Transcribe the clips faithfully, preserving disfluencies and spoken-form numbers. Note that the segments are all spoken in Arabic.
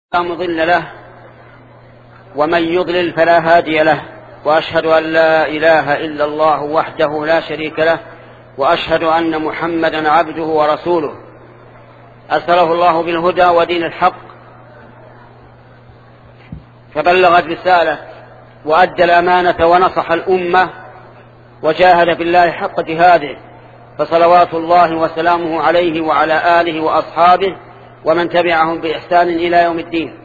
لا مضل له ومن يضلل فلا هادي له، وأشهد أن لا إله إلا الله وحده لا شريك له، وأشهد أن محمدا عبده ورسوله أرسله الله بالهدى ودين الحق، فبلغ الرسالة وأدى الأمانة ونصح الأمة وجاهد في الله حق جهاده، فصلوات الله وسلامه عليه وعلى آله وأصحابه ومن تبعهم بإحسان إلى يوم الدين.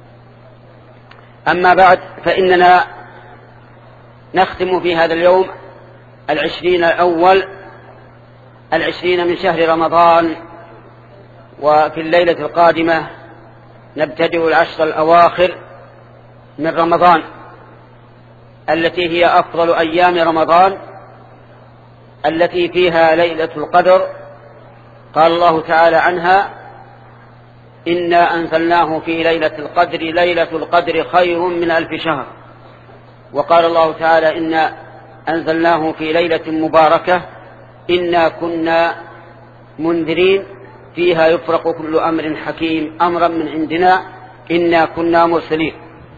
أما بعد، فإننا نختم في هذا اليوم العشرين الأول العشرين من شهر رمضان، وفي الليلة القادمة نبتدئ العشر الأواخر من رمضان التي هي أفضل أيام رمضان، التي فيها ليلة القدر. قال الله تعالى عنها: إنا أنزلناه في ليلة القدر، ليلة القدر خير من ألف شهر. وقال الله تعالى: إنا أنزلناه في ليلة مباركة إنا كنا منذرين فيها يفرق كل أمر حكيم أمرا من عندنا إنا كنا مرسلين،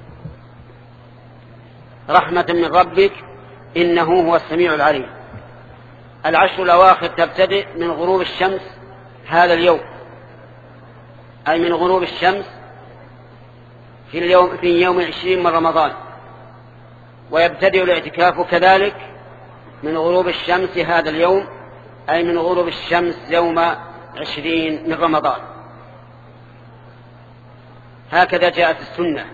رحمة من ربك إنه هو السميع العليم. العشر الأواخر تبتدئ من غروب الشمس هذا اليوم، أي من غروب الشمس في اليوم في يوم عشرين من رمضان، ويبتدئ الاعتكاف كذلك من غروب الشمس هذا اليوم، أي من غروب الشمس يوم عشرين من رمضان. هكذا جاءت السنة.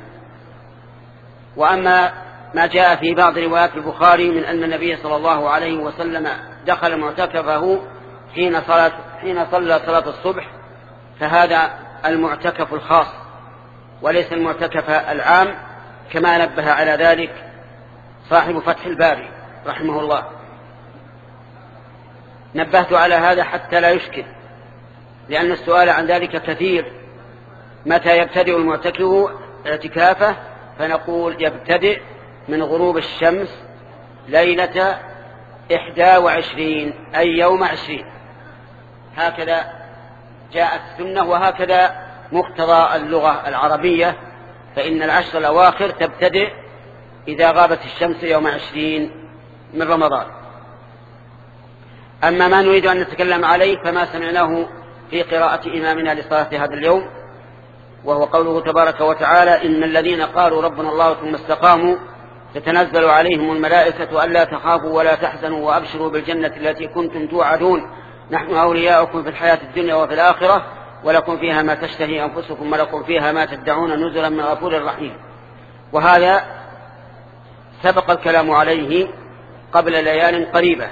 وأما ما جاء في بعض روايات البخاري من أن النبي صلى الله عليه وسلم دخل معتكفه حين صلى حين صلى صلاة الصبح، فهذا المعتكف الخاص وليس المعتكف العام، كما نبه على ذلك صاحب فتح الباري رحمه الله. نبهت على هذا حتى لا يشكل، لأن السؤال عن ذلك كثير: متى يبتدئ المعتكف اعتكافه؟ فنقول: يبتدئ من غروب الشمس ليلة إحدى وعشرين، أي يوم عشرين. هكذا جاءت السنة، وهكذا مقتضى اللغة العربية، فإن العشر الأواخر تبتدئ إذا غابت الشمس يوم عشرين من رمضان. أما ما نريد أن نتكلم عليه فما سمعناه في قراءة إمامنا لصلاة هذا اليوم، وهو قوله تبارك وتعالى: إن الذين قالوا ربنا الله ثم استقاموا تتنزل عليهم الملائكة ألا تخافوا ولا تحزنوا وأبشروا بالجنة التي كنتم توعدون نحن أولياؤكم في الحياة الدنيا وفي الآخرة ولكم فيها ما تشتهي أنفسكم ولكم فيها ما تدعون نزلا من غفور رحيم. وهذا سبق الكلام عليه قبل ليال قريبة،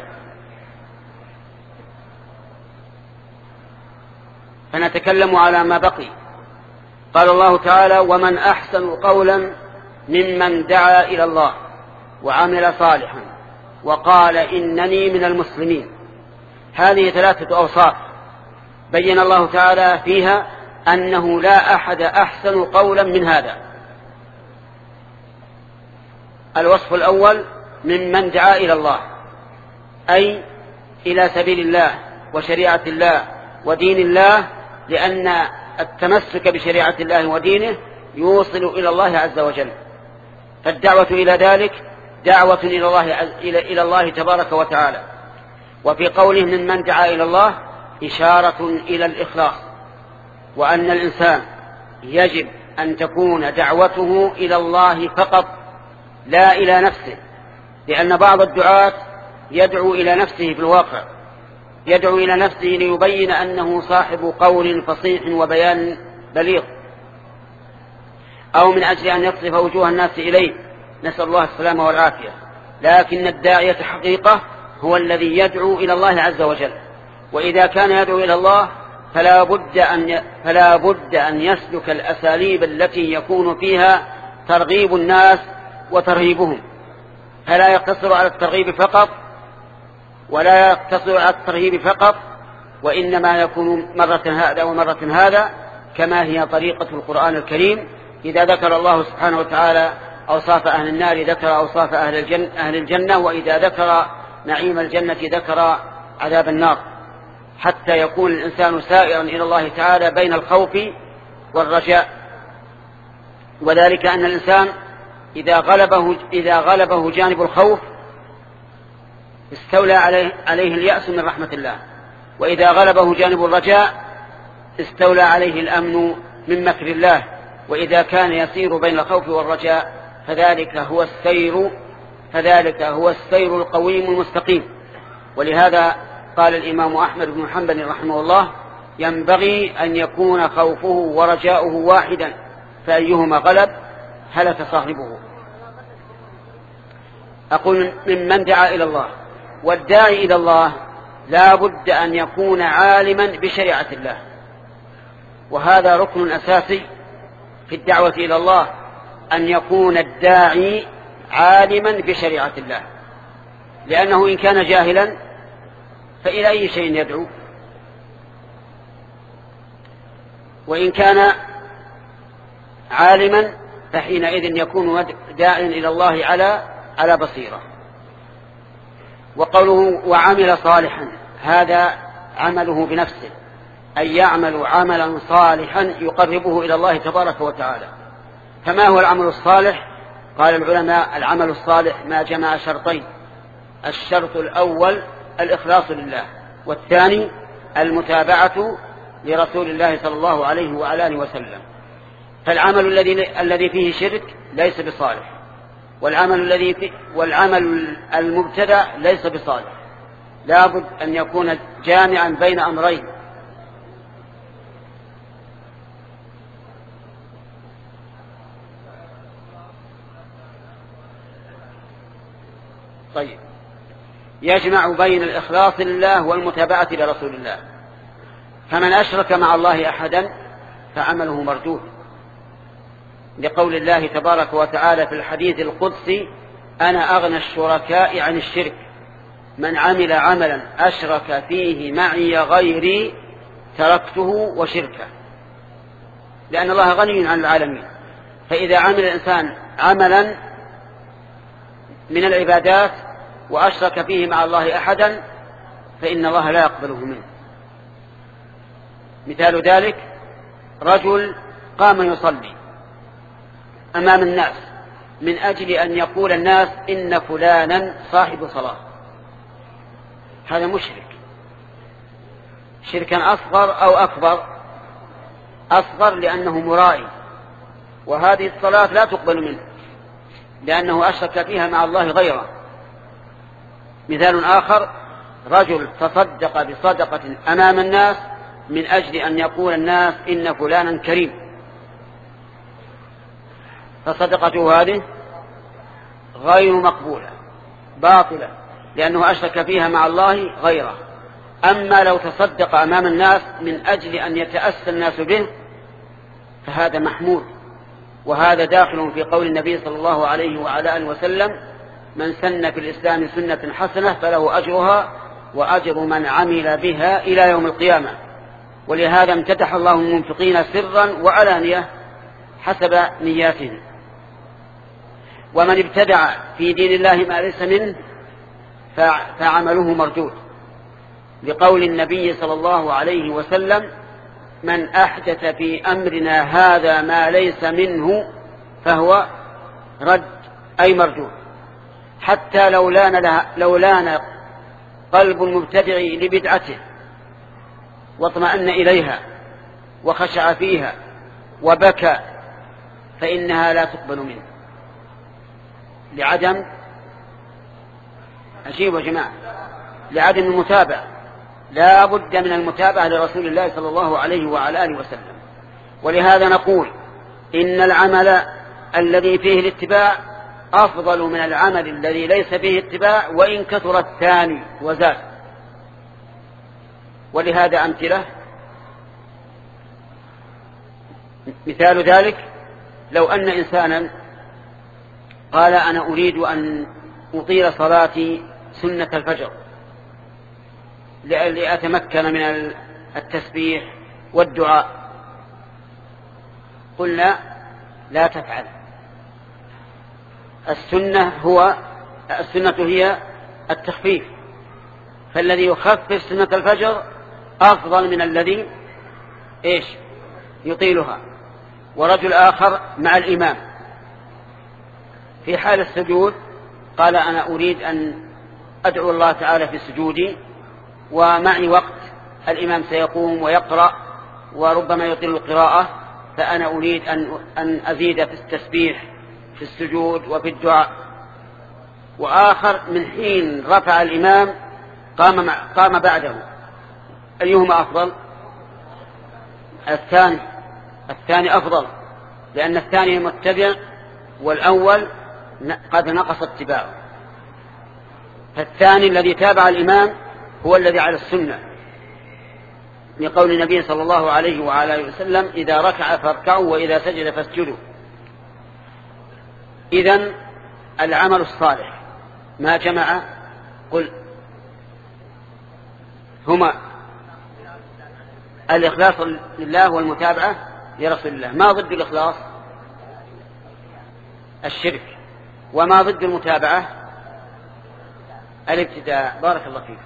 فنتكلم على ما بقي. قال الله تعالى: ومن أحسن قولا ممن دعا إلى الله وعمل صالحا وقال إنني من المسلمين. هذه ثلاثة أوصاف بين الله تعالى فيها أنه لا أحد أحسن قولا من هذا. الوصف الأول: ممن دعا إلى الله، أي إلى سبيل الله وشريعة الله ودين الله، لأن التمسك بشريعة الله ودينه يوصل إلى الله عز وجل، فالدعوة إلى ذلك دعوة إلى الله, إلى الله تبارك وتعالى. وفي قوله ممن دعا إلى الله إشارة إلى الإخلاص، وأن الإنسان يجب أن تكون دعوته إلى الله فقط لا إلى نفسه، لأن بعض الدعاة يدعو إلى نفسه في الواقع، يدعو إلى نفسه ليبين أنه صاحب قول فصيح وبيان بليغ، أو من أجل أن يصرف وجوه الناس إليه، نسأل الله السلامة والعافية. لكن الداعية حقيقة هو الذي يدعو إلى الله عز وجل، وإذا كان يدعو إلى الله فلا بد أن فلا بد أن يسلك الأساليب التي يكون فيها ترغيب الناس وترهيبهم، فلا يقتصر على الترغيب فقط ولا يقتصر على الترهيب فقط، وإنما يكون مرة هذا ومرة هذا، كما هي طريقة القرآن الكريم. إذا ذكر الله سبحانه وتعالى أوصاف أهل النار ذكر أوصاف أهل الجنة, أهل الجنة وإذا ذكر نعيم الجنة ذكر عذاب النار، حتى يكون الإنسان سائرا إلى الله تعالى بين الخوف والرجاء. وذلك أن الإنسان إذا غلبه, إذا غلبه جانب الخوف استولى عليه, عليه اليأس من رحمة الله، وإذا غلبه جانب الرجاء استولى عليه الأمن من مكر الله. وإذا كان يسير بين الخوف والرجاء فذلك هو السير فذلك هو السير القويم المستقيم. ولهذا قال الإمام أحمد بن حنبل رحمه الله: ينبغي أن يكون خوفه ورجاؤه واحدا، فأيهما غلب هلك صاحبه. أقول ممن دعا إلى الله، والداعي إلى الله لا بد أن يكون عالما بشريعة الله، وهذا ركن أساسي في الدعوة إلى الله، أن يكون الداعي عالما بشريعة الله، لأنه إن كان جاهلا فإلى أي شيء يدعو؟ وإن كان عالما فحينئذ يكون داعيا إلى الله على على بصيرة. وقوله وعمل صالحا، هذا عمله بنفسه، أي يعمل عملا صالحا يقربه إلى الله تبارك وتعالى. فما هو العمل الصالح؟ قال العلماء: العمل الصالح ما جمع شرطين: الشرط الأول الإخلاص لله، والثاني المتابعة لرسول الله صلى الله عليه وعلى آله وسلم. فالعمل الذي الذي فيه شرك ليس بصالح، والعمل الذي فيه والعمل المبتدع ليس بصالح. لا بد أن يكون جامعا بين أمرين. طيب، يجمع بين الإخلاص لله والمتابعة لرسول الله. فمن أشرك مع الله أحدا فعمله مردود، لقول الله تبارك وتعالى في الحديث القدسي: أنا أغنى الشركاء عن الشرك، من عمل عملا أشرك فيه معي غيري تركته وشركه. لأن الله غني عن العالمين، فإذا عمل الإنسان عملا من العبادات وأشرك فيه مع الله أحدا فإن الله لا يقبله منه. مثال ذلك: رجل قام يصلي أمام الناس من أجل أن يقول الناس إن فلانا صاحب صلاة، هذا مشرك، شركا أصغر أو أكبر. أصغر لأنه مرائي، وهذه الصلاة لا تقبل منه لأنه أشرك فيها مع الله غيره. مثال آخر: رجل تصدق بصدقة أمام الناس من أجل أن يقول الناس إن فلانا كريم، فصدقته هذه غير مقبولة، باطلة، لأنه أشرك فيها مع الله غيره. أما لو تصدق أمام الناس من أجل أن يتأسى الناس به فهذا محمود، وهذا داخل في قول النبي صلى الله عليه وعلى آله وسلم: من سن في الإسلام سنة حسنة فله أجرها وأجر من عمل بها إلى يوم القيامة. ولهذا امتدح الله المنفقين سرا وعلانية حسب نياتهم. ومن ابتدع في دين الله ما ليس منه فعمله مردود، لقول النبي صلى الله عليه وسلم: من أحدث في أمرنا هذا ما ليس منه فهو رد، أي مردود. حتى لو لان, لو لان قلب المبتدع لبدعته واطمأن إليها وخشع فيها وبكى فإنها لا تقبل منه، لعدم أجيب يا جماعة لعدم المتابعة. لا بد من المتابعة لرسول الله صلى الله عليه وعلى آله وسلم. ولهذا نقول إن العمل الذي فيه الاتباع أفضل من العمل الذي ليس فيه اتباع وإن كثر الثاني وزاد. ولهذا أمثلة: مثال ذلك لو أن إنسانا قال: أنا أريد أن أطيل صلاتي سنة الفجر لأتمكن من التسبيح والدعاء، قلنا: لا تفعل. السنة هو السنة هي التخفيف، فالذي يخفف سنة الفجر أفضل من الذي إيش يطيلها. ورجل آخر مع الإمام في حال السجود قال أنا أريد أن أدعو الله تعالى في سجودي ومعي وقت الإمام سيقوم ويقرأ وربما يطيل القراءة، فأنا أريد أن أن أزيد في التسبيح في السجود وفي الدعاء. وآخر من حين رفع الإمام قام مع قام بعده، أيهما أفضل؟ الثاني الثاني أفضل، لأن الثاني متبع والأول قد نقص اتباعه. فالثاني الذي تابع الإمام هو الذي على السنة، لقول النبي صلى الله عليه وعلى وسلم إذا ركع فاركعوا وإذا سجد فاسجدوا. إذن العمل الصالح ما جمع قل هما الإخلاص لله والمتابعة لرسول الله. ما ضد الإخلاص؟ الشرك. وما ضد المتابعة؟ الابتداع. بارك الله فيك.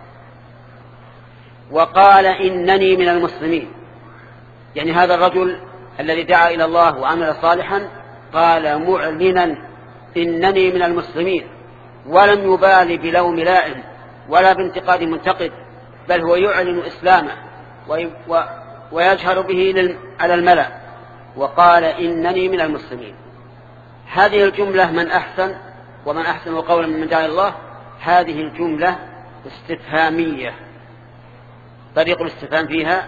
وقال إنني من المسلمين، يعني هذا الرجل الذي دعا إلى الله وعمل صالحا قال معلنا إنني من المسلمين، ولم يبالي بلوم لائم ولا بانتقاد منتقد، بل هو يعلن إسلامه ويجهر به على الملأ. وقال إنني من المسلمين. هذه الجملة من أحسن ومن أحسن قولا ممن دعا إلى الله، هذه الجملة استفهامية. طريق الاستفهام فيها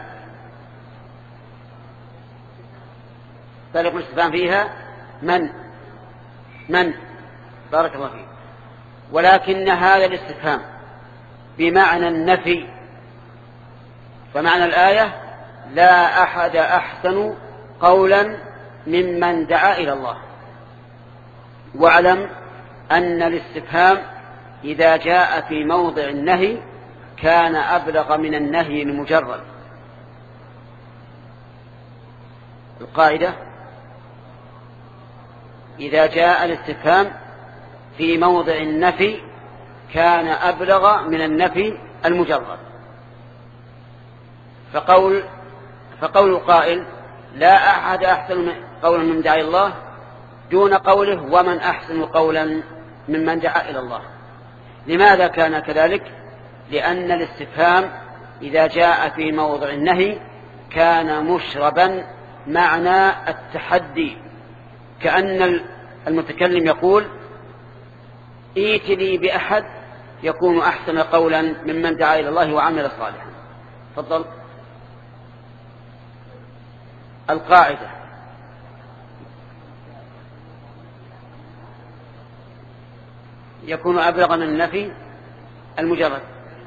طريق الاستفهام فيها من من بارك الله فيك. ولكن هذا الاستفهام بمعنى النفي، فمعنى الآية لا أحد أحسن قولا ممن دعا إلى الله. واعلم أن الاستفهام إذا جاء في موضع النهي كان أبلغ من النهي المجرد. القاعدة إذا جاء الاستفهام في موضع النفي كان أبلغ من النفي المجرد. فقول فقول القائل لا أحد أحسن قولا ممن دعا إلى الله دون قوله ومن أحسن قولا ممن دعا إلى الله. لماذا كان كذلك؟ لأن الاستفهام إذا جاء في موضع النهي كان مشربا معنى التحدي، كأن المتكلم يقول ائت لي بأحد يكون أحسن قولا ممن دعا إلى الله وعمل صالحا. تفضل. القاعدة يكون أبلغ من النفي المجرد.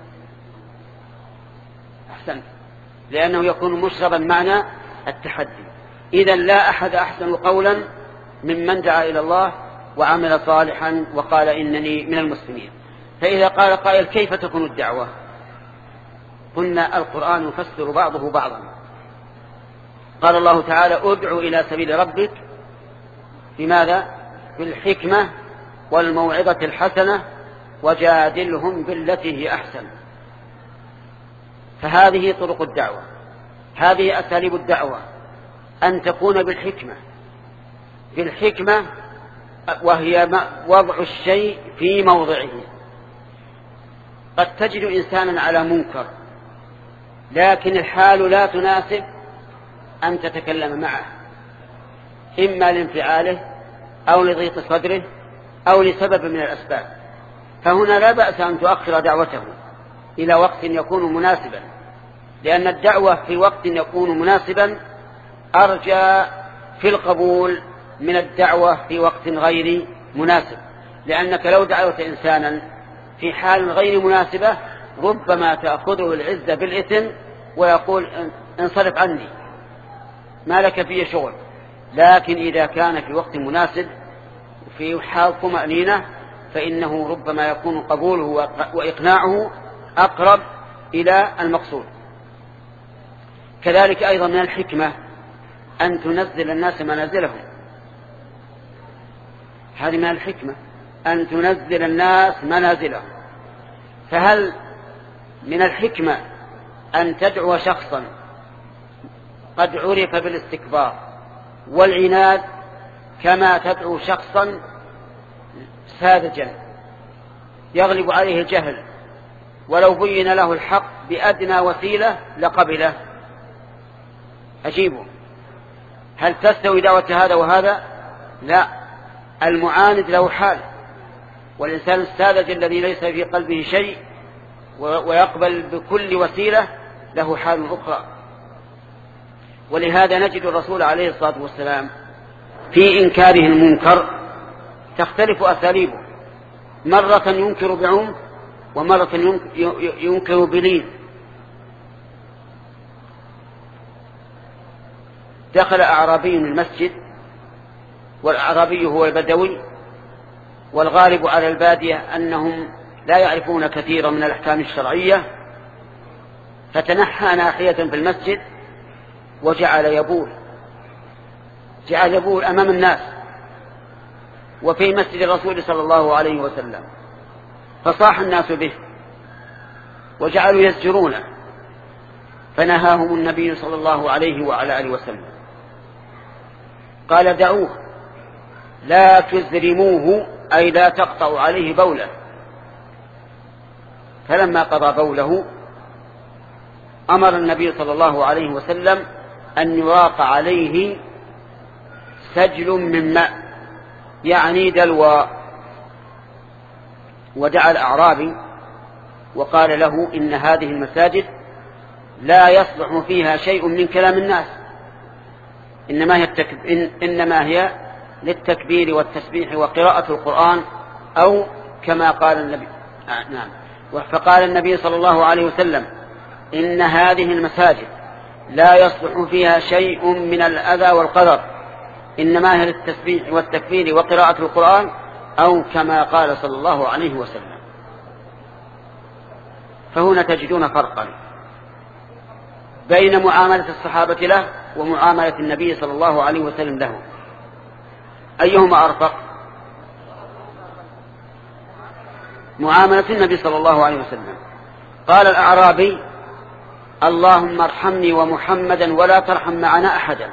أحسنت، لأنه يكون مشربا معنى التحدي. إذن لا أحد أحسن قولا ممن دعا إلى الله وعمل صالحا وقال إنني من المسلمين. فإذا قال قائل كيف تكون الدعوة؟ قلنا القرآن يفسر بعضه بعضا. قال الله تعالى ادع إلى سبيل ربك بماذا؟ بالحكمة والموعظة الحسنة وجادلهم بالتي هي أحسن. فهذه طرق الدعوة، هذه أساليب الدعوة، أن تكون بالحكمة. بالحكمة وهي وضع الشيء في موضعه. قد تجد إنسانا على منكر لكن الحال لا تناسب أن تتكلم معه، إما لانفعاله أو لضيق صدره أو لسبب من الأسباب، فهنا لا بأس أن تؤخر دعوته إلى وقت يكون مناسبا، لأن الدعوة في وقت يكون مناسبا أرجى في القبول من الدعوة في وقت غير مناسب. لأنك لو دعوت إنسانا في حال غير مناسبة ربما تأخذه العزة بالإثم ويقول انصرف عني ما لك فيه شغل. لكن إذا كان في وقت مناسب في حال طمأنينة فإنه ربما يكون قبوله وإقناعه أقرب إلى المقصود. كذلك أيضا من الحكمة أن تنزل الناس منازلهم. هذه من الحكمة أن تنزل الناس منازلهم. فهل من الحكمة أن تدعو شخصا قد عرف بالاستكبار والعناد كما تدعو شخصا ساذجا يغلب عليه الجهل ولو بين له الحق بأدنى وسيلة لقبله. أجيبه، هل تستوي دعوة هذا وهذا؟ لا، المعاند له حال، والإنسان الساذج الذي ليس في قلبه شيء ويقبل بكل وسيلة له حال أخرى. ولهذا نجد الرسول عليه الصلاة والسلام في إنكاره المنكر تختلف أساليبه، مرة ينكر بعنف ومرة ينكر بلين. دخل أعرابي المسجد، والأعرابي هو البدوي، والغالب على البادية أنهم لا يعرفون كثيرا من الأحكام الشرعية، فتنحى ناحية في المسجد وجعل يبول جعل يبول أمام الناس وفي مسجد الرسول صلى الله عليه وسلم، فصاح الناس به وجعلوا يزجرونه، فنهاهم النبي صلى الله عليه وعلى آله وسلم، قال دعوه لا تزرموه، أي لا تقطعوا عليه بوله. فلما قضى بوله أمر النبي صلى الله عليه وسلم أن يراق عليه سجل من ماء، يعني دلوى، ودعا الأعرابي وقال له إن هذه المساجد لا يصلح فيها شيء من كلام الناس، إنما هي, التكب... إن... إنما هي للتكبير والتسبيح وقراءة القرآن، أو كما قال النبي آه نعم. فقال النبي صلى الله عليه وسلم إن هذه المساجد لا يصلح فيها شيء من الأذى والقدر، إنما هي للتسبيح والتكبير وقراءة القرآن، أو كما قال صلى الله عليه وسلم. فهنا تجدون فرقا بين معاملة الصحابة له ومعاملة النبي صلى الله عليه وسلم له، أيهما أرفق؟ معاملة النبي صلى الله عليه وسلم. قال الأعرابي اللهم ارحمني ومحمدا ولا ترحم معنا أحدا.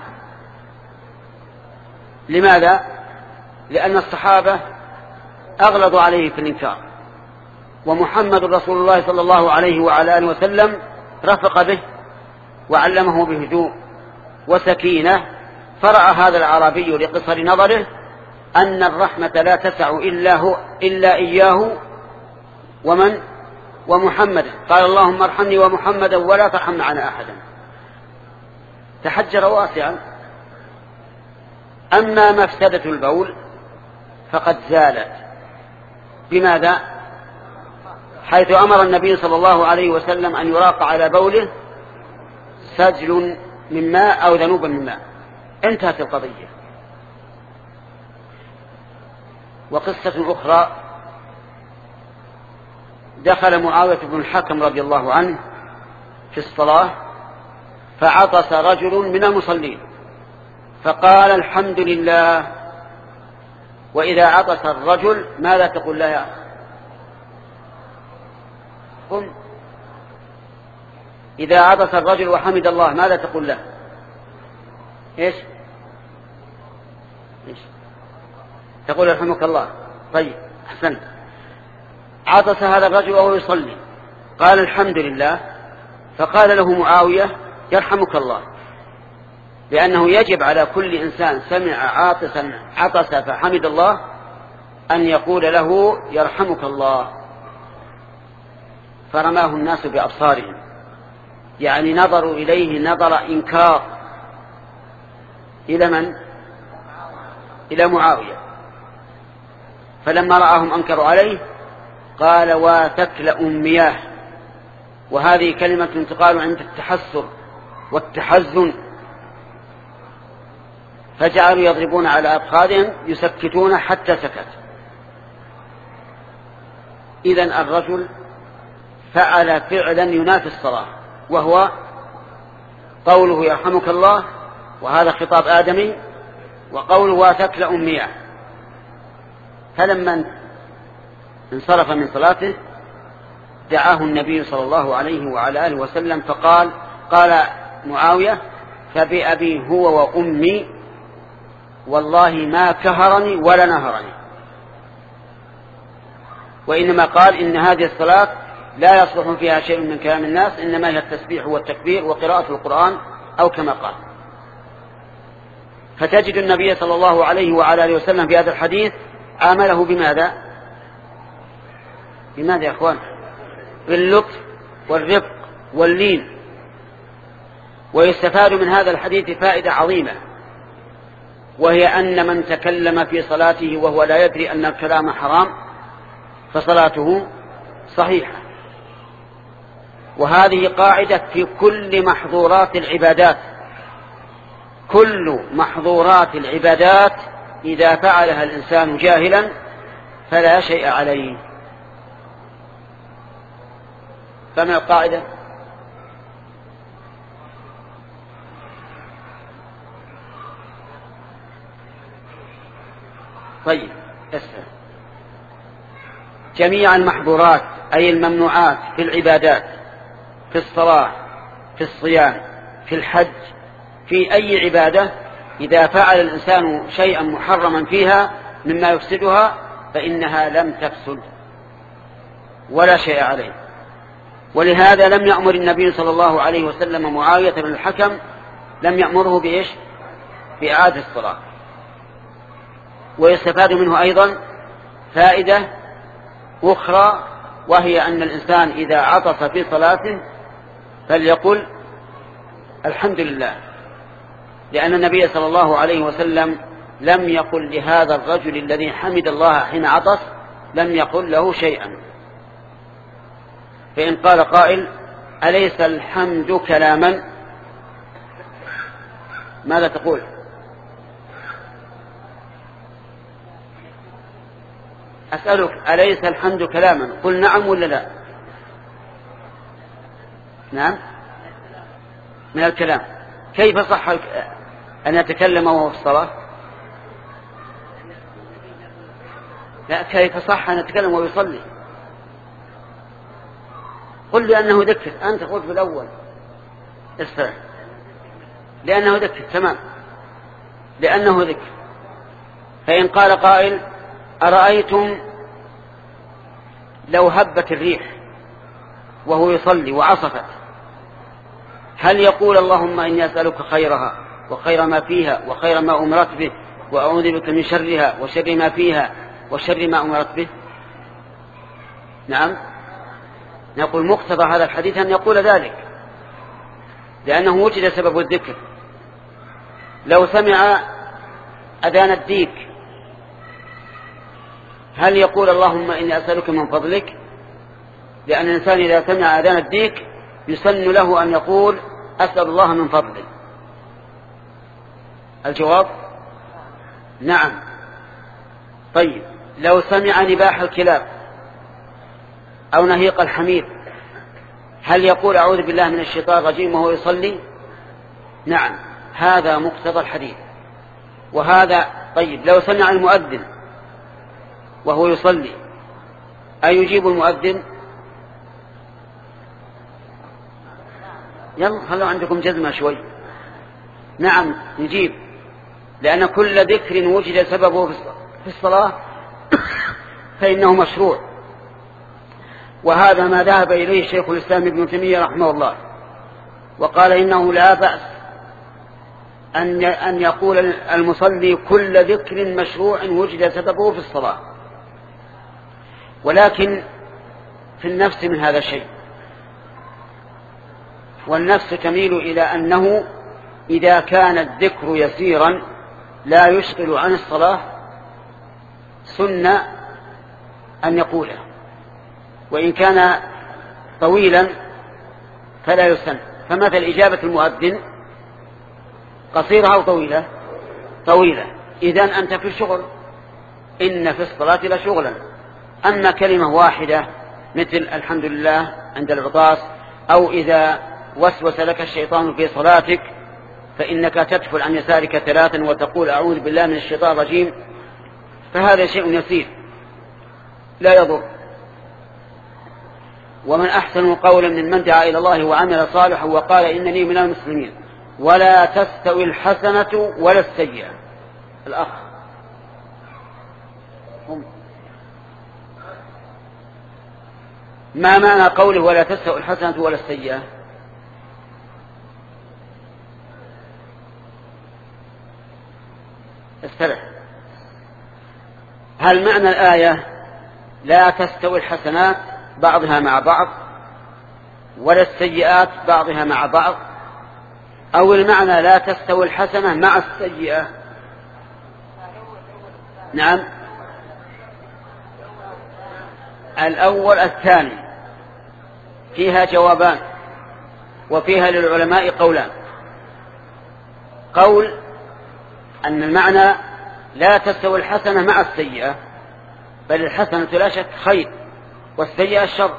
لماذا؟ لأن الصحابة أغلظوا عليه في الإنكار، ومحمد رسول الله صلى الله عليه وعلى آله وسلم رفق به وعلمه بهدوء وسكينة. فرأى هذا الأعرابي لقصر نظره أن الرحمة لا تسع إلا هو إلا إياه ومن ومحمد، قال اللهم ارحمني ومحمدا ولا ترحم معنا أحدا. تحجر واسعا. أما مفسدة البول فقد زالت. بماذا؟ حيث أمر النبي صلى الله عليه وسلم أن يراق على بوله سجل من ماء أو ذنوب من ماء، انتهت القضية. وقصة أخرى، دخل معاوية بن الحكم رضي الله عنه في الصلاة فعطس رجل من المصلين فقال الحمد لله. وإذا عطس الرجل ماذا تقول له يا أخي؟ قم. إذا عطس الرجل وحمد الله ماذا تقول له؟ إيش؟ إيش؟ تقول يرحمك الله. طيب أحسنت. عطس هذا الرجل وهو يصلي قال الحمد لله، فقال له معاوية يرحمك الله، لأنه يجب على كل إنسان سمع عاطسا عطس فحمد الله أن يقول له يرحمك الله. فرماه الناس بأبصارهم، يعني نظروا إليه نظر إنكار. إلى من؟ إلى معاوية. فلما رآهم أنكروا عليه قال وتكلأ مياه، وهذه كلمة تقال عند التحسر والتحزن، فجعلوا يضربون على أفخاذهم يسكتون حتى سكت. إذن الرجل فعل فعلا ينافي الصلاة، وهو قوله يرحمك الله، وهذا خطاب آدمي، وقوله وتكلأ مياه. فلما انصرف من صلاته دعاه النبي صلى الله عليه وعلى آله وسلم فقال قال معاوية فبأبي هو وأمي والله ما كهرني ولا نهرني، وإنما قال إن هذه الصلاة لا يصلح فيها شيء من كلام الناس، إنما هي التسبيح والتكبير وقراءة القرآن أو كما قال. فتجد النبي صلى الله عليه وعلى آله وسلم في هذا الحديث عامله بماذا؟ بماذا يا أخوان؟ باللطف والرفق واللين. ويستفاد من هذا الحديث فائدة عظيمة، وهي أن من تكلم في صلاته وهو لا يدري أن الكلام حرام فصلاته صحيحة. وهذه قاعدة في كل محظورات العبادات. كل محظورات العبادات إذا فعلها الإنسان جاهلا فلا شيء عليه. فما القاعدة؟ طيب اسمع. جميع المحظورات أي الممنوعات في العبادات، في الصلاة، في الصيام، في الحج، في أي عبادة، إذا فعل الإنسان شيئا محرما فيها مما يفسدها فإنها لم تفسد ولا شيء عليه. ولهذا لم يأمر النبي صلى الله عليه وسلم معاوية بن الحكم، لم يأمره بإيش؟ بإعادة الصلاة. ويستفاد منه أيضا فائدة أخرى، وهي أن الإنسان إذا عطس في صلاته فليقل الحمد لله، لأن النبي صلى الله عليه وسلم لم يقل لهذا الرجل الذي حمد الله حين عطس، لم يقل له شيئا. فإن قال قائل أليس الحمد كلاما؟ ماذا تقول؟ أسألك أليس الحمد كلاما؟ قل نعم ولا لا؟ نعم من الكلام. كيف صح أن يتكلم وهو في الصلاة؟ لا، كيف صح أن يتكلم وهو يصلي؟ قل لأنه ذكر. أنت قلت بالأول اسفع لأنه ذكر. تمام، لأنه ذكر. فإن قال قائل أرأيتم لو هبت الريح وهو يصلي وعصفت، هل يقول اللهم إني أسألك خيرها وخير ما فيها وخير ما أمرت به وأعوذ بك من شرها وشر ما فيها وشر ما أمرت به؟ نعم، نقول مقتضى هذا الحديث أن يقول ذلك، لأنه وجد سبب الذكر. لو سمع أذان الديك هل يقول اللهم إني أسألك من فضلك؟ لأن الإنسان إذا سمع أذان الديك يسن له أن يقول أسأل الله من فضله. الجواب نعم. طيب لو سمع نباح الكلاب أو نهيق الحمير هل يقول أعوذ بالله من الشيطان الرجيم وهو يصلي؟ نعم، هذا مقتضى الحديث. وهذا طيب لو سمع المؤذن وهو يصلي أيجيب المؤذن؟ يلا خلوا عندكم جزمة شوي. نعم يجيب، لأن كل ذكر وجد سببه في الصلاة فإنه مشروع. وهذا ما ذهب إليه شيخ الإسلام ابن تيمية رحمه الله، وقال إنه لا بأس أن يقول المصلي كل ذكر مشروع وجد سببه في الصلاة، ولكن في النفس من هذا الشيء. والنفس تميل إلى أنه إذا كان الذكر يسيرا لا يشغل عن الصلاة سن أن يقوله، وإن كان طويلا فلا يسن. فمثل إجابة المؤذن قصيرة أو طويلة؟ طويلة. إذن أنت في الشغل، إن في الصلاة لشغلا. أما كلمة واحدة مثل الحمد لله عند العطاس، أو إذا وسوس لك الشيطان في صلاتك فإنك تدفل عن يسارك ثلاثا وتقول أعوذ بالله من الشيطان الرجيم، فهذا شيء يسير لا يضر. ومن أحسن قولا ممن دعا إلى الله وعمل صالحا وقال إنني من المسلمين. ولا تستوي الحسنة ولا السيئة. الأخ هم. ما معنى قوله ولا تستوي الحسنة ولا السيئة؟ استرح. هل معنى الآية لا تستوي الحسنات بعضها مع بعض ولا السيئات بعضها مع بعض، أو المعنى لا تستوي الحسنة مع السيئة؟ نعم، الأول الثاني فيها جوابان، وفيها للعلماء قولان. قول أن المعنى لا تستوي الحسنة مع السيئة، بل الحسنة لا شك خير والسيئة الشر.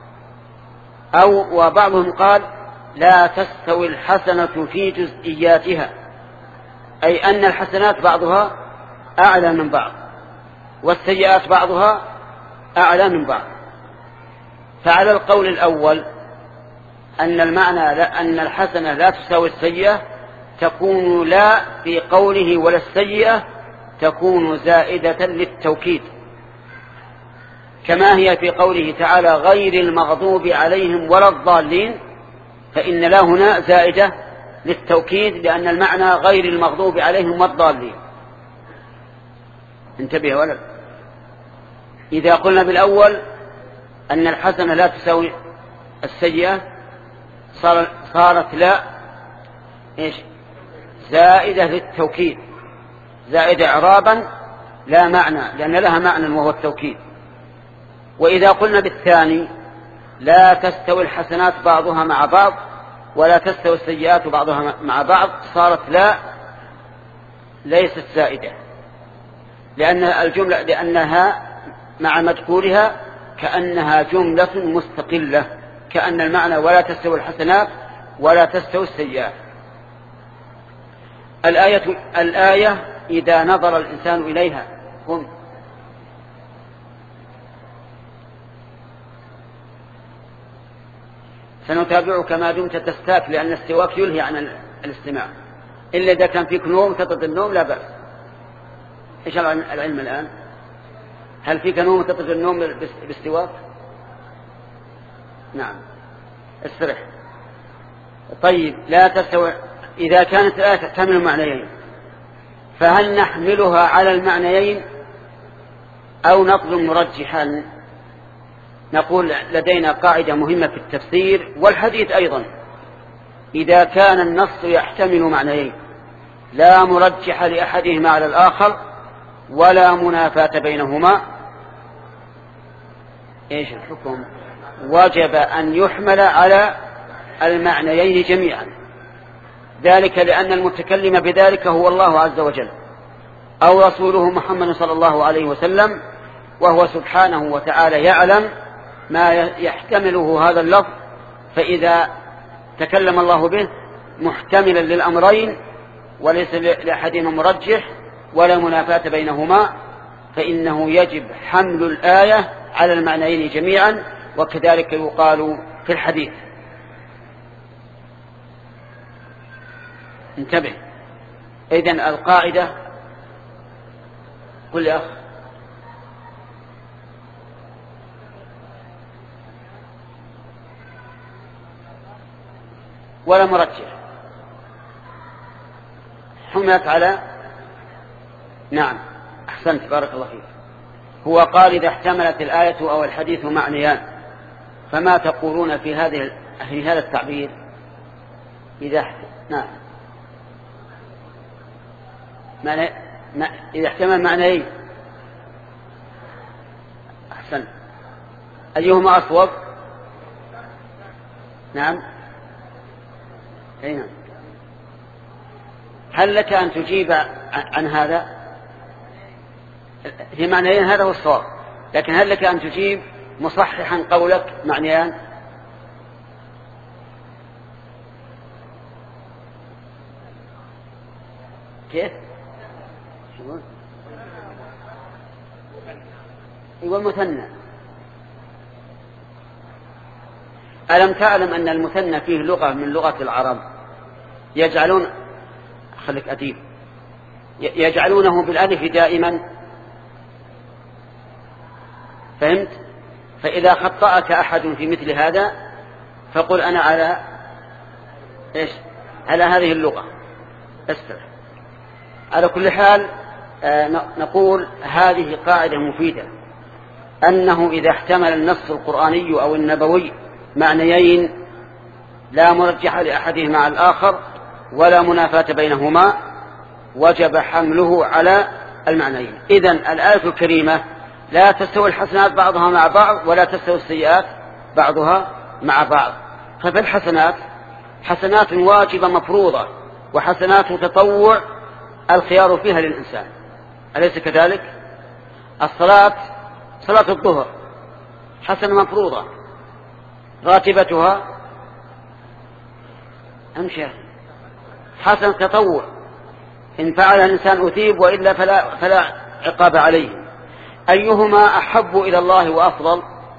أو وبعضهم قال لا تستوي الحسنة في جزئياتها، أي أن الحسنات بعضها أعلى من بعض والسيئات بعضها أعلى من بعض. فعلى القول الأول أن المعنى لا أن الحسنة لا تساوي السيئة، تكون لا في قوله ولا السيئة تكون زائدة للتوكيد، كما هي في قوله تعالى غير المغضوب عليهم ولا الضالين، فإن لا هنا زائدة للتوكيد، لأن المعنى غير المغضوب عليهم والضالين. انتبه ولد. إذا قلنا بالأول أن الحسنة لا تساوي السيئة صار صارت لا إيش زائدة للتوكيد، زائدة إعرابا لا معنى، لأن لها معنى وهو التوكيد. وإذا قلنا بالثاني لا تستوي الحسنات بعضها مع بعض ولا تستوي السيئات بعضها مع بعض، صارت لا ليست زائدة، لأن الجملة لأنها مع مدخولها كأنها جملة مستقلة، كأن المعنى ولا تستوي الحسنات ولا تستوي السيئات. الآية, الآية إذا نظر الإنسان إليها هم سنتابعك ما دمت تستاك، لأن السواك يلهي عن الاستماع، إلا إذا كان فيك نوم تطرد النوم لا بأس. إيش العلم الآن؟ هل فيك نوم تطرد النوم بالسواك؟ نعم، استرح. طيب، لا تستوي. إذا كانت الآية تحتمل معنيين، فهل نحملها على المعنيين أو نقض مرجحا؟ نقول لدينا قاعدة مهمة في التفسير والحديث أيضا: إذا كان النص يحتمل معنيين لا مرجح لأحدهما على الآخر ولا منافاة بينهما، إيش الحكم؟ وجب أن يحمل على المعنيين جميعا، ذلك لأن المتكلم بذلك هو الله عز وجل أو رسوله محمد صلى الله عليه وسلم، وهو سبحانه وتعالى يعلم ما يحتمله هذا اللفظ، فإذا تكلم الله به محتملا للأمرين وليس لأحدهما مرجح ولا منافاة بينهما، فإنه يجب حمل الآية على المعنيين جميعا، وكذلك يقال في الحديث. انتبه. إذن القاعدة، قل يا أخ. ولا مرجح، حملت على. نعم، أحسنت، بارك الله فيك. هو قال إذا احتملت الآية أو الحديث معنيان، فما تقولون في هذه في هذا التعبير؟ إذا احت... نعم معنى... ما... إذا احتمل معنيين. أحسن، أيهما أصوب؟ نعم، أين؟ هل لك أن تجيب عن هذا؟ في معنيين هذا هو الصواب، لكن هل لك أن تجيب مصححا قولك معنيان؟ كيف؟ هو المثنى. ألم تعلم أن المثنى فيه لغة من لغة العرب يجعلون، خليك أديب، يجعلونه بالألف دائما، فهمت؟ فإذا خطأك أحد في مثل هذا فقل أنا على إيش؟ على هذه اللغة. أستر. على كل حال نقول هذه قاعدة مفيدة، أنه إذا احتمل النص القرآني أو النبوي معنيين لا مرجح لأحدهما على الآخر ولا منافاة بينهما وجب حمله على المعنيين. إذن الآية الكريمة لا تستوي الحسنات بعضها مع بعض ولا تستوي السيئات بعضها مع بعض. ففي الحسنات حسنات واجبة مفروضة وحسنات تطوع الخيار فيها للإنسان، أليس كذلك؟ الصلاة صلاة الظهر حسنة مفروضة راتبتها أمشي حسنة تطوع، إن فعل الإنسان أثيب وإلا فلا, فلا عقاب عليه. أيهما أحب إلى الله وأفضل؟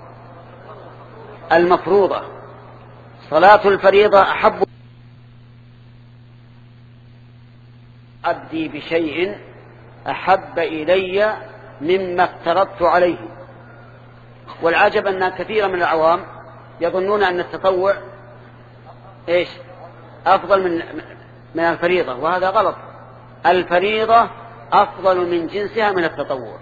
المفروضة. صلاة الفريضة أحب عبدي بشيء أحب إلي مما افترضت عليه. والعجب أن كثيرا من العوام يظنون أن التطوع إيش أفضل من من الفريضة، وهذا غلط. الفريضة أفضل من جنسها من التطوع.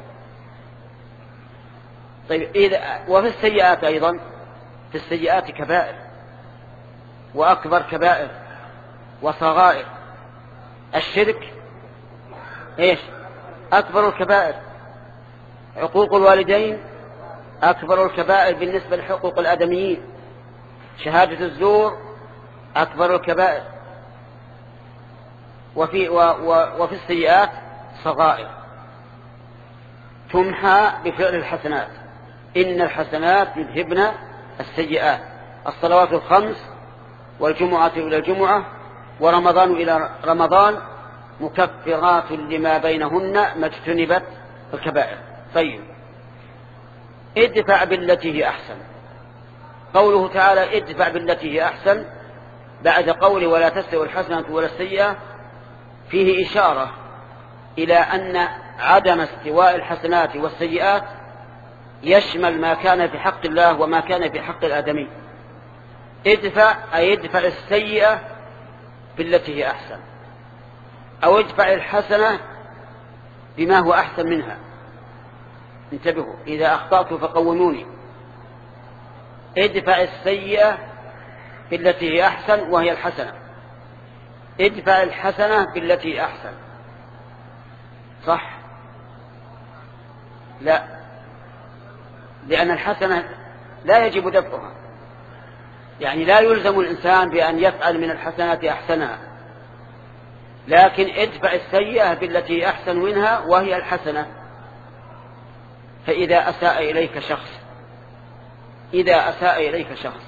طيب إذا وفي السيئات أيضا، في السيئات كبائر وأكبر كبائر وصغائر. الشرك إيش أكبر الكبائر، عقوق الوالدين أكبر الكبائر بالنسبة لحقوق الآدميين، شهادة الزور أكبر الكبائر. وفي, و و وفي السيئات صغائر تمحى بفعل الحسنات، إن الحسنات يذهبن السيئات. الصلوات الخمس والجمعة إلى الجمعة ورمضان إلى رمضان مكفرات لما بينهن ما اجتنبت الكبائر. طيب ادفع بالتي هي أحسن. قوله تعالى ادفع بالتي هي أحسن بعد قوله ولا تستوي الحسنة ولا السيئة فيه إشارة إلى أن عدم استواء الحسنات والسيئات يشمل ما كان في حق الله وما كان في حق الآدمي. ادفع أي ادفع السيئة بالتي هي أحسن، أو ادفع الحسنة بما هو أحسن منها. انتبهوا، إذا أخطأت فقوموني. ادفع السيئة بالتي هي أحسن وهي الحسنة، ادفع الحسنة بالتي هي أحسن. صح؟ لا، لأن الحسنة لا يجب دفعها، يعني لا يلزم الإنسان بأن يفعل من الحسنات أحسنها، لكن ادفع السيئة بالتي أحسن منها وهي الحسنة. فإذا أساء إليك شخص إذا أساء إليك شخص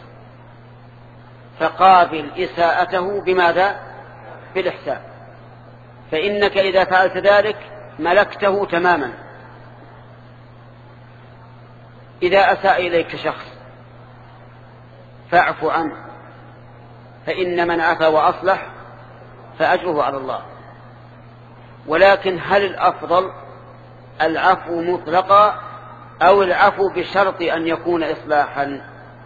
فقابل إساءته بماذا؟ بالإحسان، فإنك إذا فعلت ذلك ملكته تماما. إذا أساء إليك شخص فاعف عنه، فإن من عفا وأصلح فأجره على الله. ولكن هل الأفضل العفو مطلقا أو العفو بشرط أن يكون إصلاحا؟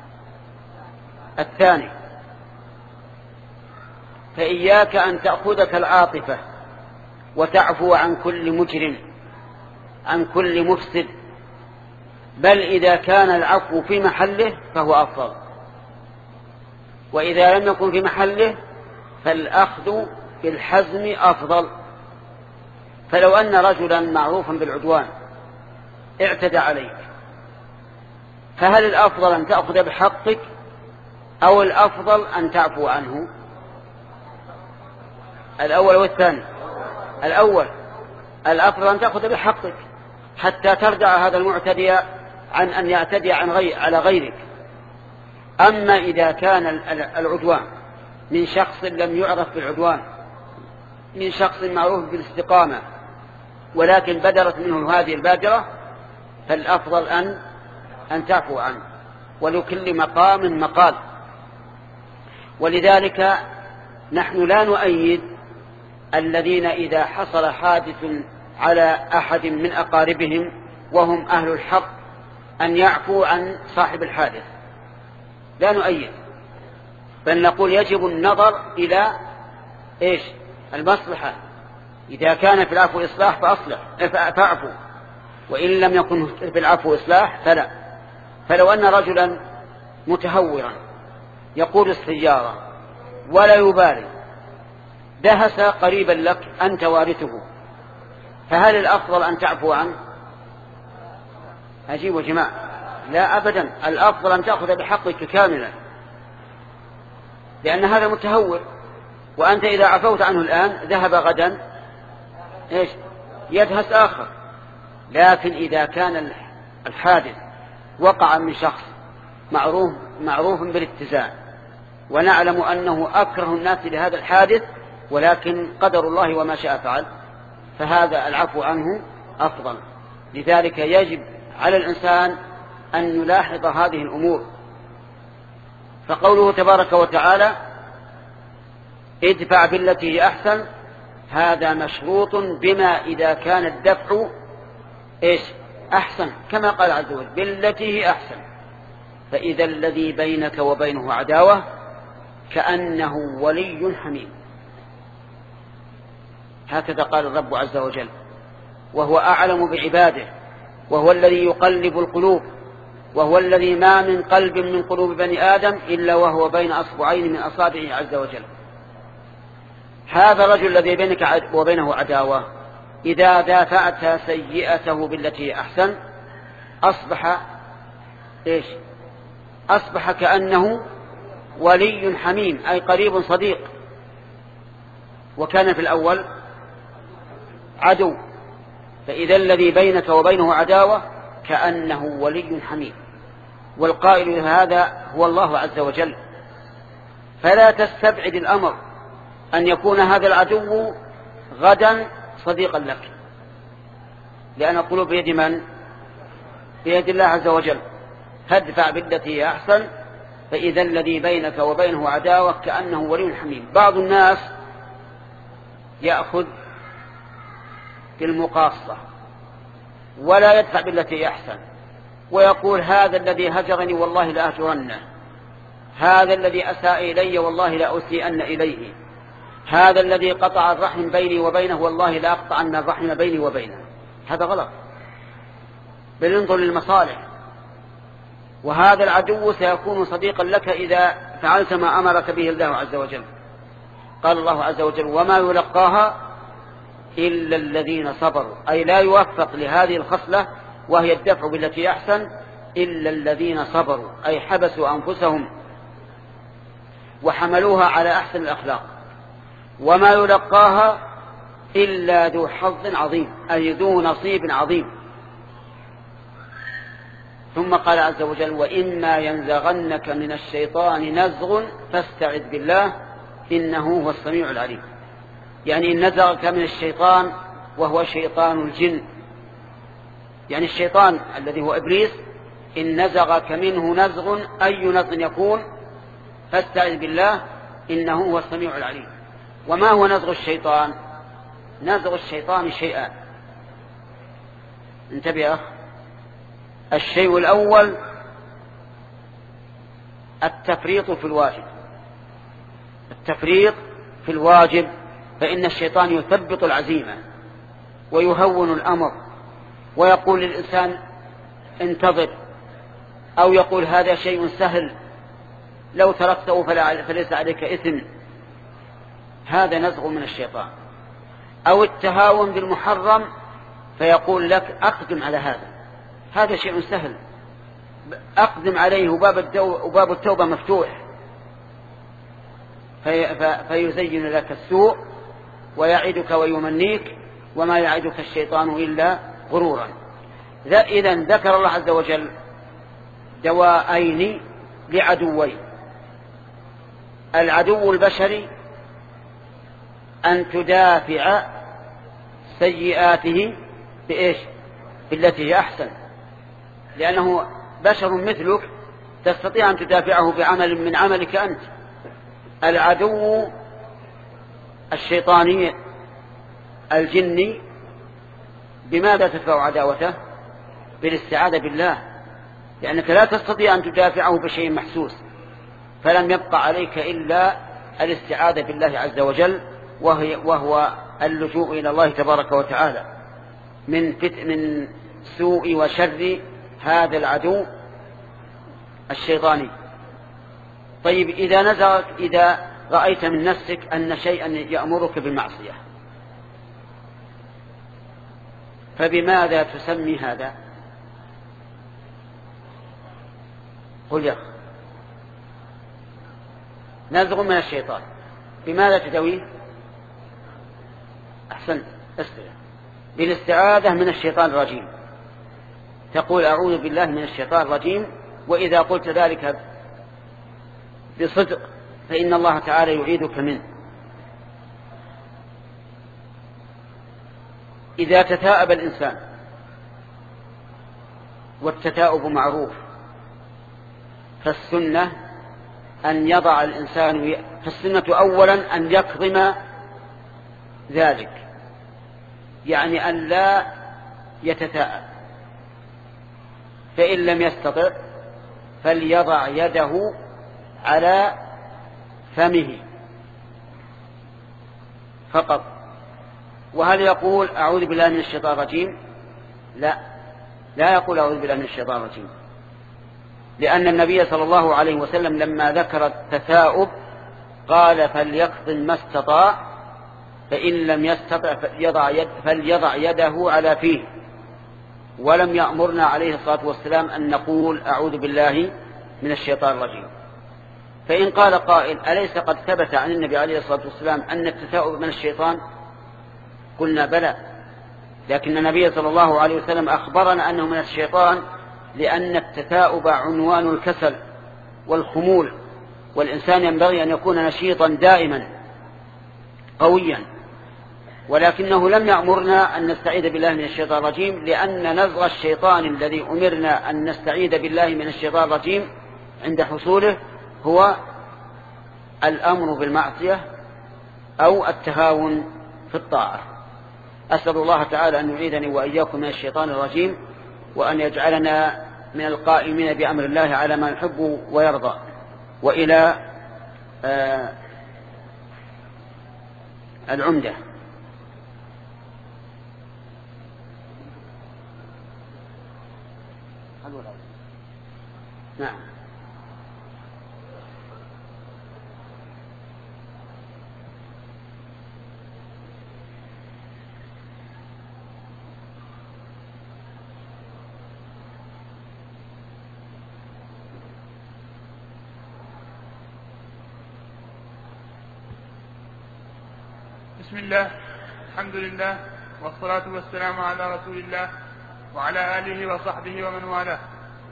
الثاني. فإياك أن تأخذك العاطفة وتعفو عن كل مجرم عن كل مفسد، بل إذا كان العفو في محله فهو أفضل، وإذا لم يكن في محله فالأخذ بالحزم أفضل. فلو أن رجلا معروفا بالعدوان اعتدى عليك، فهل الأفضل أن تأخذ بحقك أو الأفضل أن تعفو عنه؟ الأول والثاني. الأول الأفضل أن تأخذ بحقك حتى تردع هذا المعتدي عن أن يعتدي عن غير على غيرك. أما إذا كان العدوان من شخص لم يعرف بالعدوان، من شخص معروف بالاستقامة، ولكن بدرت منه هذه البادرة، فالأفضل أن أن تعفو عنه، ولكل مقام مقال. ولذلك نحن لا نؤيد الذين إذا حصل حادث على أحد من أقاربهم وهم أهل الحق أن يعفوا عن صاحب الحادث، لا نؤيد، بل نقول يجب النظر إلى إيش المصلحة. إذا كان في العفو إصلاح فأصلح فأعفو، وإن لم يكن في العفو إصلاح فلا. فلو أن رجلا متهورا يقود السيارة ولا يبالي دهس قريبا لك أنت وارثه، فهل الأفضل أن تعفو عنه؟ أجيب يا جماعة، لا أبدا، الأفضل أن تأخذ بحقك كاملا، لأن هذا متهور، وأنت إذا عفوت عنه الآن ذهب غدا إيش يدهس آخر. لكن إذا كان الحادث وقع من شخص معروف معروف بالاتزان، ونعلم أنه أكره الناس لهذا الحادث، ولكن قدر الله وما شاء فعل، فهذا العفو عنه أفضل. لذلك يجب على الإنسان أن يلاحظ هذه الأمور. فقوله تبارك وتعالى ادفع بالتي هي أحسن، هذا مشروط بما إذا كان الدفع إيش أحسن، كما قال عز وجل بالتي هي أحسن. فإذا الذي بينك وبينه عداوة كأنه ولي حميم، هكذا قال الرب عز وجل، وهو أعلم بعباده، وهو الذي يقلب القلوب، وهو الذي ما من قلب من قلوب بني آدم إلا وهو بين أصبعين من أصابعه عز وجل. هذا الرجل الذي بينك وبينه عداوة إذا دافعت سيئته بالتي أحسن أصبح إيش أصبح كأنه ولي حميم، أي قريب صديق، وكان في الأول عدو. فإذا الذي بينك وبينه عداوة كأنه ولي حميم، والقائل هذا هو الله عز وجل. فلا تستبعد الأمر أن يكون هذا العدو غدا صديقا لك، لأن القلوب بيد من؟ بيد الله عز وجل. فادفع بالتي هي أحسن، فإذا الذي بينك وبينه عداوة كأنه ولي حميم. بعض الناس يأخذ بالمقاصة ولا يدفع بالتي هي أحسن، ويقول هذا الذي هجرني والله لا أهجرنه، هذا الذي أساء إلي والله لا أسيئن إليه، هذا الذي قطع الرحم بيني وبينه والله لا أقطعن الرحم بيني وبينه. هذا غلط، بل انظر للمصالح. وهذا العدو سيكون صديقا لك إذا فعلت ما أمرك به الله عز وجل. قال الله عز وجل وما يلقاها إلا الذين صبروا، أي لا يوفق لهذه الخصلة وهي الدفع بالتي أحسن إلا الذين صبروا، أي حبسوا أنفسهم وحملوها على أحسن الأخلاق. وما يلقاها إلا ذو حظ عظيم، أي ذو نصيب عظيم. ثم قال عز وجل وإما ينزغنك من الشيطان نزغ فاستعذ بالله إنه هو السميع العليم. يعني إن نزغك من الشيطان وهو شيطان الجن، يعني الشيطان الذي هو إبليس، إن نزغك منه نزغ أي نزغ يكون فاستعذ بالله إنه هو السميع العليم. وما هو نزغ الشيطان؟ نزغ الشيطان شيئان، انتبه يا أخ. الشيء الأول التفريط في الواجب، التفريط في الواجب، فإن الشيطان يثبط العزيمة ويهون الأمر ويقول للإنسان انتظر، أو يقول هذا شيء سهل لو تركته فليس عليك إثم. هذا نزغ من الشيطان. أو التهاون بالمحرم فيقول لك أقدم على هذا، هذا شيء سهل أقدم عليه وباب التوبة مفتوح، في فيزين لك السوء ويعدك ويمنيك وما يعدك الشيطان إلا غرورا. إذن ذكر الله عز وجل دواءين لعدوين. العدو البشري أن تدافع سيئاته بإيش؟ بالتي هي أحسن، لأنه بشر مثلك تستطيع أن تدافعه بعمل من عملك أنت. العدو الشيطاني الجن بماذا تدفع عداوته؟ بالاستعاذة بالله، لأنك لا تستطيع أن تدافعه بشيء محسوس، فلم يبقى عليك إلا الاستعاذة بالله عز وجل، وهي وهو اللجوء إلى الله تبارك وتعالى من فت من سوء وشر هذا العدو الشيطاني. طيب إذا نزغك إذا رأيت من نفسك أن شيئا يأمرك بالمعصية، فبماذا تسمي هذا؟ قل يا أخي. نزغ من الشيطان، بماذا تدويه؟ أحسنت، استرع بالاستعاذة من الشيطان الرجيم، تقول أعوذ بالله من الشيطان الرجيم، وإذا قلت ذلك بصدق فإن الله تعالى يعيذك منه. إذا تثاءب الإنسان، والتثاؤب معروف، فالسنة أن يضع الإنسان فالسنة أولا أن يكظم ذلك، يعني أن لا يتثاءب، فإن لم يستطع فليضع يده على فمه فقط. وهل يقول أعوذ بالله من الشيطان الرجيم؟ لا، لا يقول أعوذ بالله من الشيطان الرجيم، لأن النبي صلى الله عليه وسلم لما ذكر التثاؤب قال فليكظم ما استطاع، فإن لم يستطع فليضع, يد فليضع يده على فيه، ولم يأمرنا عليه الصلاة والسلام أن نقول أعوذ بالله من الشيطان الرجيم. فإن قال قائل أليس قد ثبت عن النبي عليه الصلاة والسلام أن التثاؤب من الشيطان؟ قلنا بلى، لكن النبي صلى الله عليه وسلم أخبرنا أنه من الشيطان، لأن التثاؤب عنوان الكسل والخمول، والإنسان ينبغي أن يكون نشيطا دائما قويا، ولكنه لم يأمرنا أن نستعيذ بالله من الشيطان الرجيم، لأن نزغ الشيطان الذي أمرنا أن نستعيذ بالله من الشيطان الرجيم عند حصوله هو الأمر بالمعصية أو التهاون في الطاعة. أسأل الله تعالى أن يعيذني وإياكم من الشيطان الرجيم، وأن يجعلنا من القائمين بأمر الله على ما يحب ويرضى. وإلى آه العمدة. نعم. بسم الله، الحمد لله، والصلاة والسلام على رسول الله وعلى آله وصحبه ومن والاه.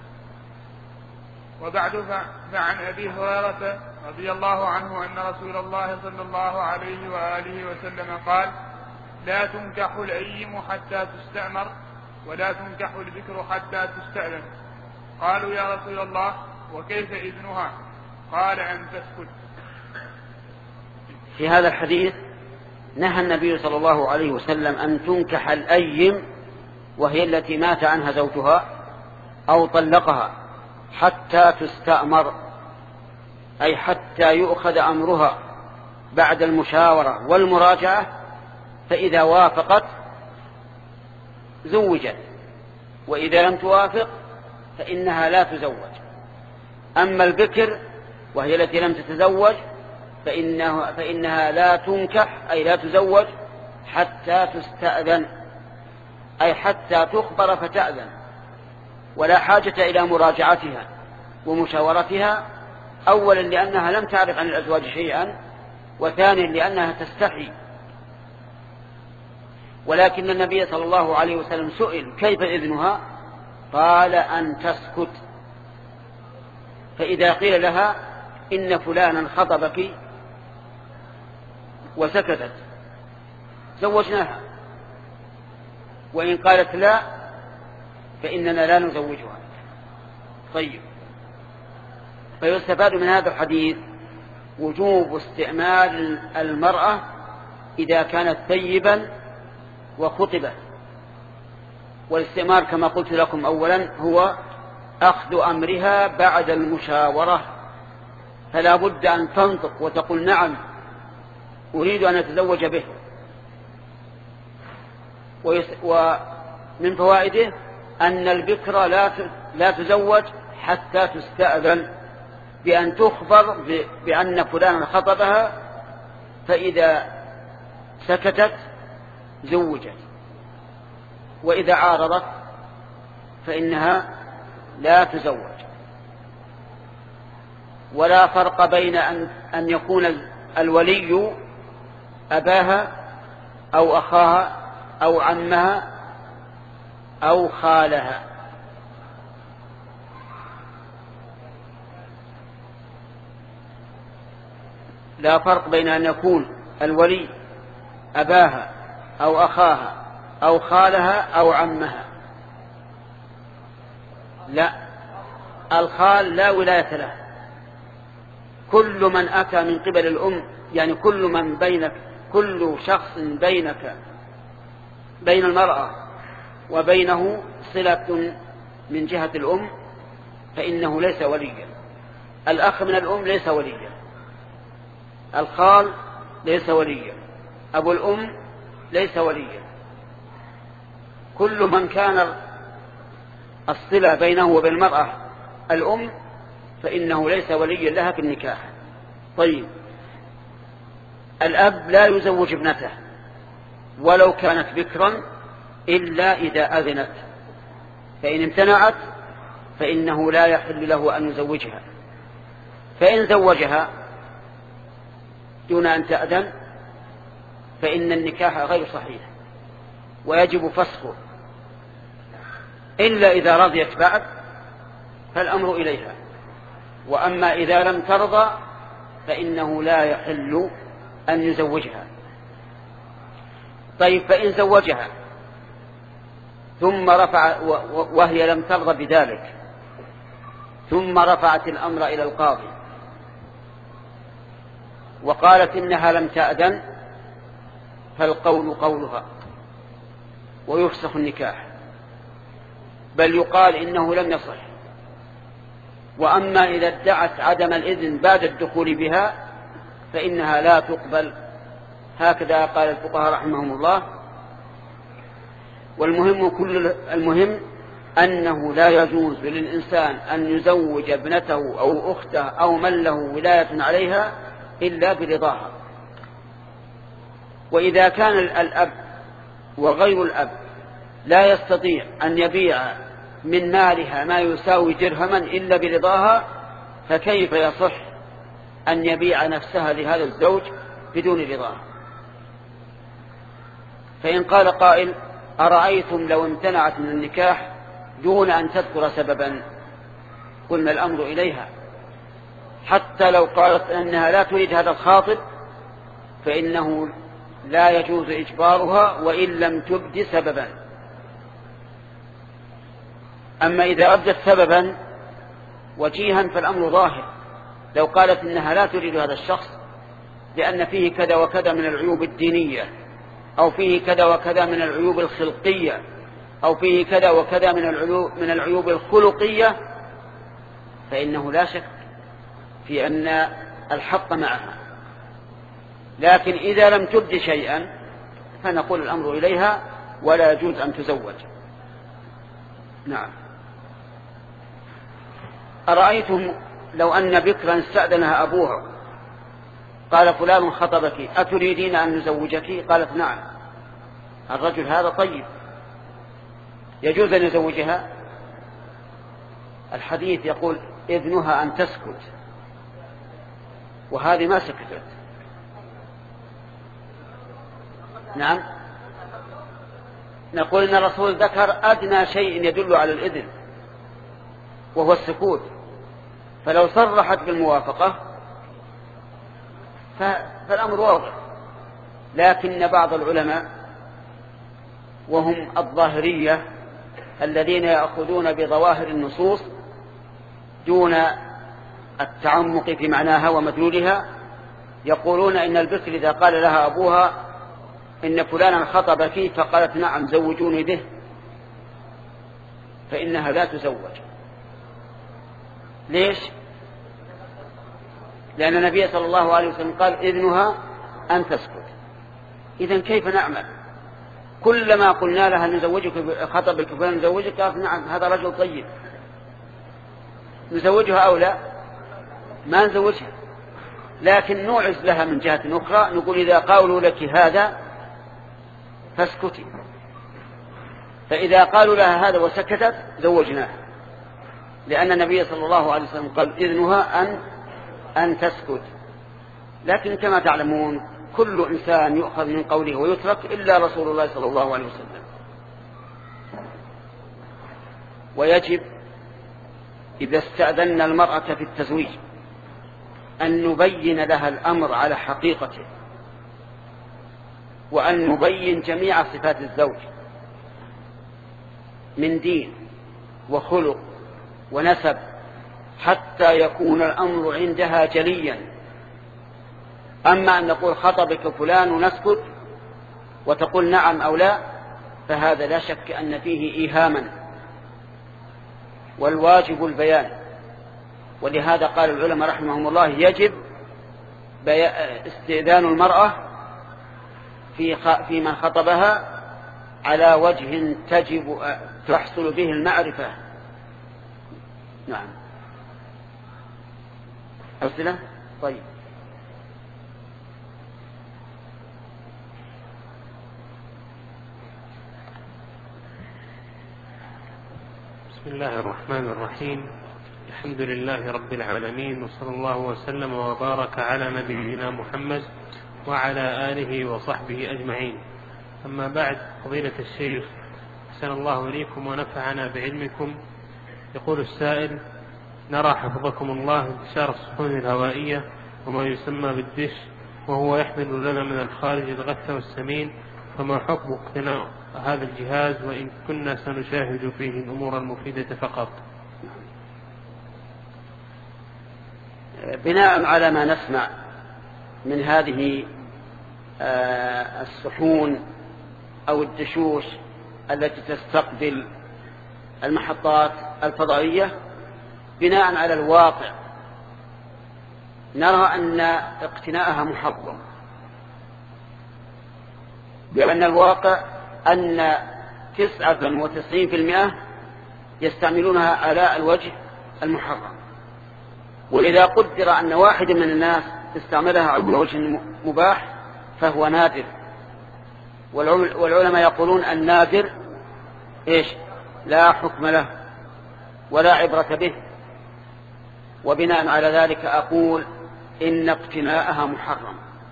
وبعد، فعن أبي هريرة رضي الله عنه أن رسول الله صلى الله عليه وآله وسلم قال: لا تنكح الأيم حتى تستأمر، ولا تنكح البكر حتى تستأذن. قالوا: يا رسول الله، وكيف إذنها؟ قال: أن تسكت. في هذا الحديث نهى النبي صلى الله عليه وسلم أن تنكح الأيم، وهي التي مات عنها زوجها أو طلقها، حتى تستأمر، أي حتى يؤخذ أمرها بعد المشاورة والمراجعة، فإذا وافقت زوجت، وإذا لم توافق فإنها لا تزوج. أما البكر وهي التي لم تتزوج فإنه فإنها لا تنكح، أي لا تزوج حتى تستأذن، أي حتى تخبر فتأذن، ولا حاجة إلى مراجعتها ومشاورتها، أولا لأنها لم تعرف عن الأزواج شيئا، وثانيا لأنها تستحي. ولكن النبي صلى الله عليه وسلم سئل كيف إذنها؟ قال: أن تسكت. فإذا قيل لها إن فلانا خطبك وسكتت زوجناها، وإن قالت لا فإننا لا نزوجها. طيب، فيستفاد من هذا الحديث وجوب استعمال المرأة إذا كانت ثيبا وخطبت. والاستئمار كما قلت لكم أولا هو أخذ أمرها بعد المشاورة، فلا بد أن تنطق وتقول نعم أريد أن أتزوج به. ومن فوائده أن البكر لا تزوج حتى تستأذن، بأن تخبر بأن فلانا خطبها، فإذا سكتت زوجت، وإذا عارضت فإنها لا تزوج. ولا فرق بين أن يكون الولي أباها أو أخاها أو عمها أو خالها. لا فرق بين أن يكون الولي أباها أو أخاها أو خالها أو عمها. لا، الخال لا ولاية له. كل من أتى من قبل الأم، يعني كل من بينك، كل شخص بينك بين المرأة وبينه صلة من جهة الأم فإنه ليس وليا. الأخ من الأم ليس وليا، الخال ليس وليا، أبو الأم ليس وليا. كل من كان الصلة بينه وبين المرأة الأم فإنه ليس وليا لها في النكاح. طيب، الأب لا يزوج ابنته ولو كانت بكرا إلا إذا أذنت، فإن امتنعت فإنه لا يحل له أن يزوجها. فإن زوجها دون أن تأذن فإن النكاح غير صحيح ويجب فسخه، إلا إذا رضيت بعد فالأمر إليها. وأما إذا لم ترضى فإنه لا يحل أن يزوجها. طيب، فإن زوجها ثم رفع وهي لم ترضى بذلك ثم رفعت الأمر إلى القاضي وقالت إنها لم تأذن، فالقول قولها ويفسخ النكاح، بل يقال إنه لم يصح. وأما إذا ادعت عدم الإذن بعد الدخول بها فإنها لا تقبل. هكذا قال الفقهاء رحمهم الله. والمهم كل المهم أنه لا يجوز للإنسان أن يزوج ابنته أو أخته أو من له ولاية عليها إلا برضاها. وإذا كان الأب وغير الأب لا يستطيع أن يبيع من مالها ما يساوي درهما إلا برضاها، فكيف يصح أن يبيع نفسها لهذا الزوج بدون رضاها؟ فإن قال قائل: أرأيتم لو امتنعت من النكاح دون أن تذكر سببا؟ قلنا الأمر إليها. حتى لو قالت أنها لا تريد هذا الخاطب فإنه لا يجوز إجبارها وإن لم تبد سببا. أما إذا أبدت سببا وجيها فالأمر ظاهر. لو قالت إنها لا تريد هذا الشخص لأن فيه كذا وكذا من العيوب الدينية، أو فيه كذا وكذا من العيوب الخلقية، أو فيه كذا وكذا من العيوب, من العيوب الخلقية، فإنه لا شك في أن الحق معها. لكن إذا لم تبد شيئا فنقول الأمر إليها ولا يجوز أن تزوج. نعم. أرأيتم لو أن بكرا استأذنها أبوها قال: فلان خطبك أتريدين أن نزوجك؟ قالت: نعم. الرجل هذا طيب يجوز أن يزوجها؟ الحديث يقول: إذنها أن تسكت، وهذه ما سكتت. نعم، نقول إن الرسول ذكر أدنى شيء يدل على الإذن وهو السكوت، فلو صرحت بالموافقة فالأمر واضح. لكن بعض العلماء وهم الظاهرية الذين يأخذون بظواهر النصوص دون التعمق في معناها ومدلولها يقولون إن البكر إذا قال لها أبوها إن فلانا خطب فيه فقالت نعم زوجوني به، فإنها لا تزوج. ليش؟ لأن النبي صلى الله عليه وسلم قال إذنها أن تسكت. إذن كيف نعمل؟ كلما قلنا لها نزوجك خطبك فلان نزوجك قالت نعم هذا رجل طيب، نزوجها أو لا؟ ما نزوجها، لكن نوعز لها من جهة أخرى، نقول إذا قالوا لك هذا فاسكتي، فإذا قالوا لها هذا وسكتت زوجناها، لأن النبي صلى الله عليه وسلم قال إذنها أن أن تسكت. لكن كما تعلمون كل إنسان يؤخذ من قوله ويترك إلا رسول الله صلى الله عليه وسلم. ويجب إذا استأذن المرأة في التزويج أن نبين لها الأمر على حقيقته، وأن نبين جميع صفات الزوج من دين وخلق ونسب حتى يكون الأمر عندها جليا. أما أن نقول خطبك فلان ونسكت وتقول نعم أو لا، فهذا لا شك أن فيه إيهاما، والواجب البيان. ولهذا قال العلماء رحمهم الله يجب استئذان المرأة في في من خطبها على وجه تجب تحصل به المعرفة. نعم. أسئلة؟ طيب. بسم الله الرحمن الرحيم. الحمد لله رب العالمين، وصلى الله وسلم وبارك على نبينا محمد وعلى آله وصحبه أجمعين. أما بعد، فضيلة الشيخ أحسن الله إليكم ونفعنا بعلمكم. يقول السائل: نرى حفظكم الله انتشار الصحون الهوائية وما يسمى بالدش، وهو يحمل لنا من الخارج الغث والسمين، فما حكم اقتناء هذا الجهاز وإن كنا سنشاهد فيه الأمور المفيدة فقط؟ بناء على ما نسمع من هذه الصحون أو الدشوش التي تستقبل المحطات الفضائية، بناء على الواقع نرى أن اقتناءها محرم، لأن الواقع أن تسعة وتسعين في المئة يستعملونها على الوجه المحرم. وإذا قدر أن واحد من الناس استعملها على الوجه المباح فهو نادر، والعلماء يقولون النادر إيش؟ لا حكم له ولا عبرة به. وبناء على ذلك أقول إن اقتناءها محرم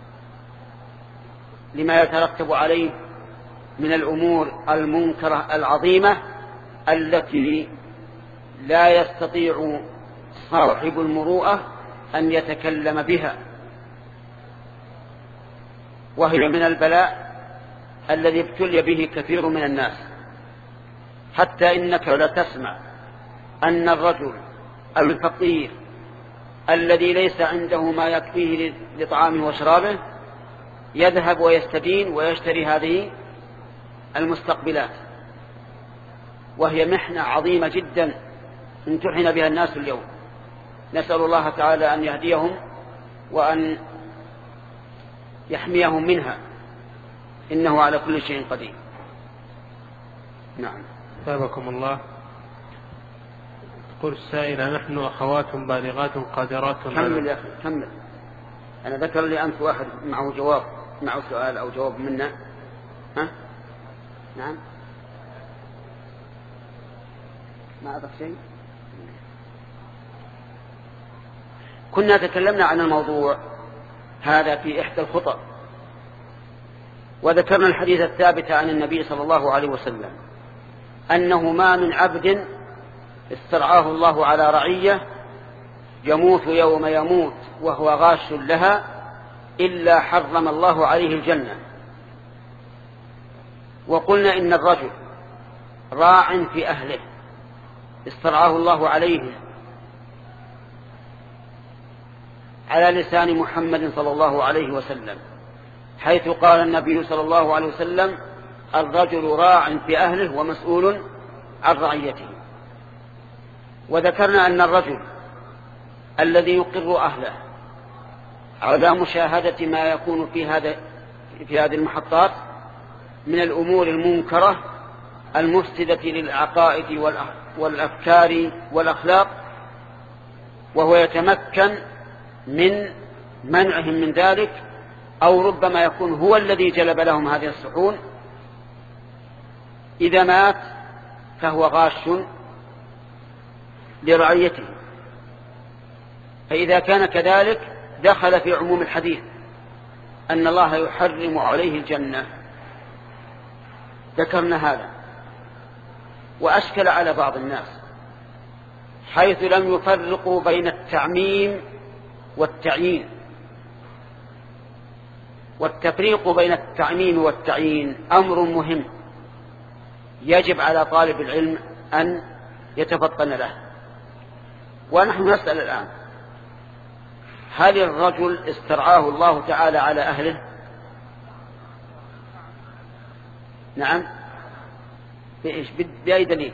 لما يترتب عليه من الأمور المنكرة العظيمة التي لا يستطيع صاحب المروءة أن يتكلم بها، وهي من البلاء الذي ابتلي به كثير من الناس، حتى إنك لا تسمع أن الرجل الفقير الذي ليس عنده ما يكفيه لطعامه وشرابه يذهب ويستدين ويشتري هذه المستقبلات، وهي محنة عظيمة جدا امتحن بها الناس اليوم. نسأل الله تعالى أن يهديهم وأن يحميهم منها، إنه على كل شيء قدير. نعم. ثابكم الله. تقول السائلة: نحن أخوات بالغات قادرات. كمل يا أخي كمل. أنا ذكر لي أنت واحد معه جواب، معه سؤال أو جواب منا. ها؟ نعم. ما أعرف شيء. كنا تكلمنا عن الموضوع هذا في إحدى الخطب، وذكرنا الحديث الثابت عن النبي صلى الله عليه وسلم أنه ما من عبد استرعاه الله على رعية يموت يوم يموت وهو غاش لها إلا حرم الله عليه الجنة. وقلنا إن الرجل راع في أهله استرعاه الله عليه على لسان محمد صلى الله عليه وسلم، حيث قال النبي صلى الله عليه وسلم: الرجل راع في أهله ومسؤول عن رعيته. وذكرنا أن الرجل الذي يقر أهله على مشاهدة ما يكون في هذا في هذه المحطات من الأمور المنكرة المفسدة للعقائد والأفكار والأخلاق، وهو يتمكن من منعهم من ذلك، أو ربما يكون هو الذي جلب لهم هذه الصحون، إذا مات فهو غاش لرعيته. فإذا كان كذلك دخل في عموم الحديث أن الله يحرم عليه الجنة. ذكرنا هذا، وأشكل على بعض الناس حيث لم يفرقوا بين التعميم والتعيين. والتفريق بين التعميم والتعيين أمر مهم يجب على طالب العلم أن يتفطن له. ونحن نسأل الآن: هل الرجل استرعاه الله تعالى على أهله؟ نعم. بإيش؟ بأي دليل؟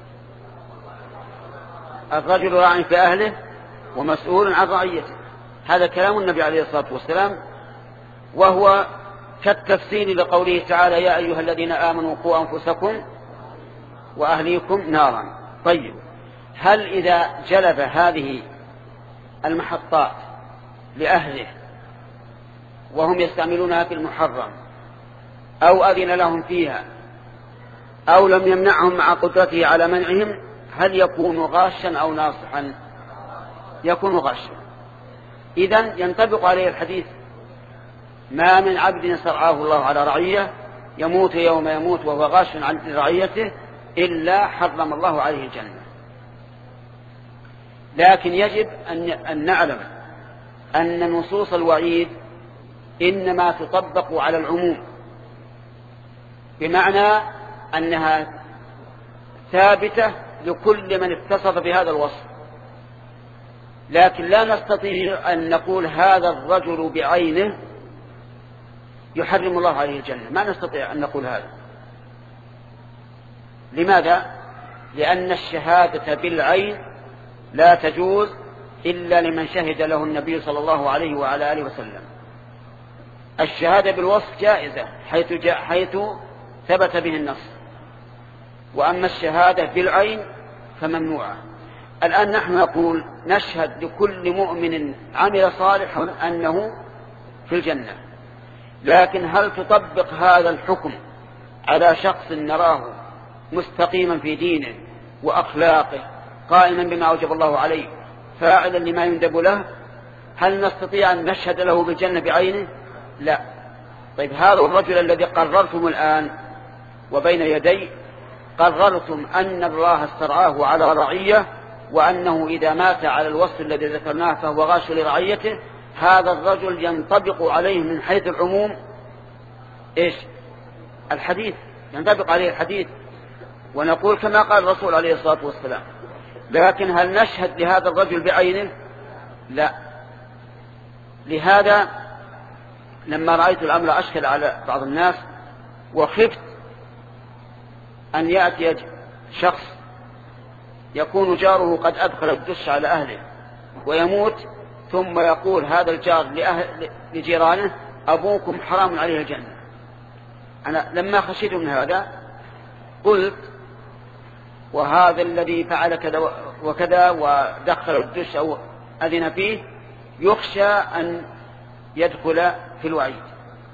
الرجل راع في أهله ومسؤول عن رعيته، هذا كلام النبي عليه الصلاة والسلام، وهو كالتفسير لقوله تعالى: يا أيها الذين آمنوا قوا أنفسكم وأهليكم نارا. طيب، هل إذا جلب هذه المحطات لأهله وهم يستعملونها في المحرم، أو أذن لهم فيها، أو لم يمنعهم مع قدرته على منعهم، هل يكون غاشا أو ناصحا؟ يكون غاشا. إذن ينطبق عليه الحديث: ما من عبد استرعاه الله على رعية يموت يوم يموت وهو غاش عن رعيته إلا حرم الله عليه الجنة. لكن يجب أن نعلم أن نصوص الوعيد إنما تطبق على العموم، بمعنى أنها ثابتة لكل من اتصف بهذا الوصف. لكن لا نستطيع أن نقول هذا الرجل بعينه يحرم الله عليه الجنة، ما نستطيع أن نقول هذا. لماذا؟ لأن الشهادة بالعين لا تجوز إلا لمن شهد له النبي صلى الله عليه وعلى آله وسلم. الشهادة بالوصف جائزة حيث, جاء حيث ثبت به النص، وأما الشهادة بالعين فممنوعة. الآن نحن نقول نشهد لكل مؤمن عمل صالحا أنه في الجنة، لكن هل تطبق هذا الحكم على شخص نراه مستقيما في دينه وأخلاقه قائما بما أوجب الله عليه فاعلا لما يندب له؟ هل نستطيع أن نشهد له بالجنة بعينه؟ لا. طيب، هذا الرجل الذي قررتم الآن وبين يدي قررتم أن الله استرعاه على رعية، وأنه إذا مات على الوصف الذي ذكرناه فهو غاش لرعيته، هذا الرجل ينطبق عليه من حيث العموم إيش؟ الحديث، ينطبق عليه الحديث، ونقول كما قال الرسول عليه الصلاة والسلام. لكن هل نشهد لهذا الرجل بعينه؟ لا. لهذا لما رأيت الأمر أشكل على بعض الناس وخفت أن يأتي شخص يكون جاره قد أدخل الدش على أهله ويموت، ثم يقول هذا الجار لأهل لجيرانه: أبوكم حرام عليه الجنة. أنا لما خشيت من هذا قلت: وهذا الذي فعل كذا وكذا ودخل الدش أو أذن فيه يخشى أن يدخل في الوعيد.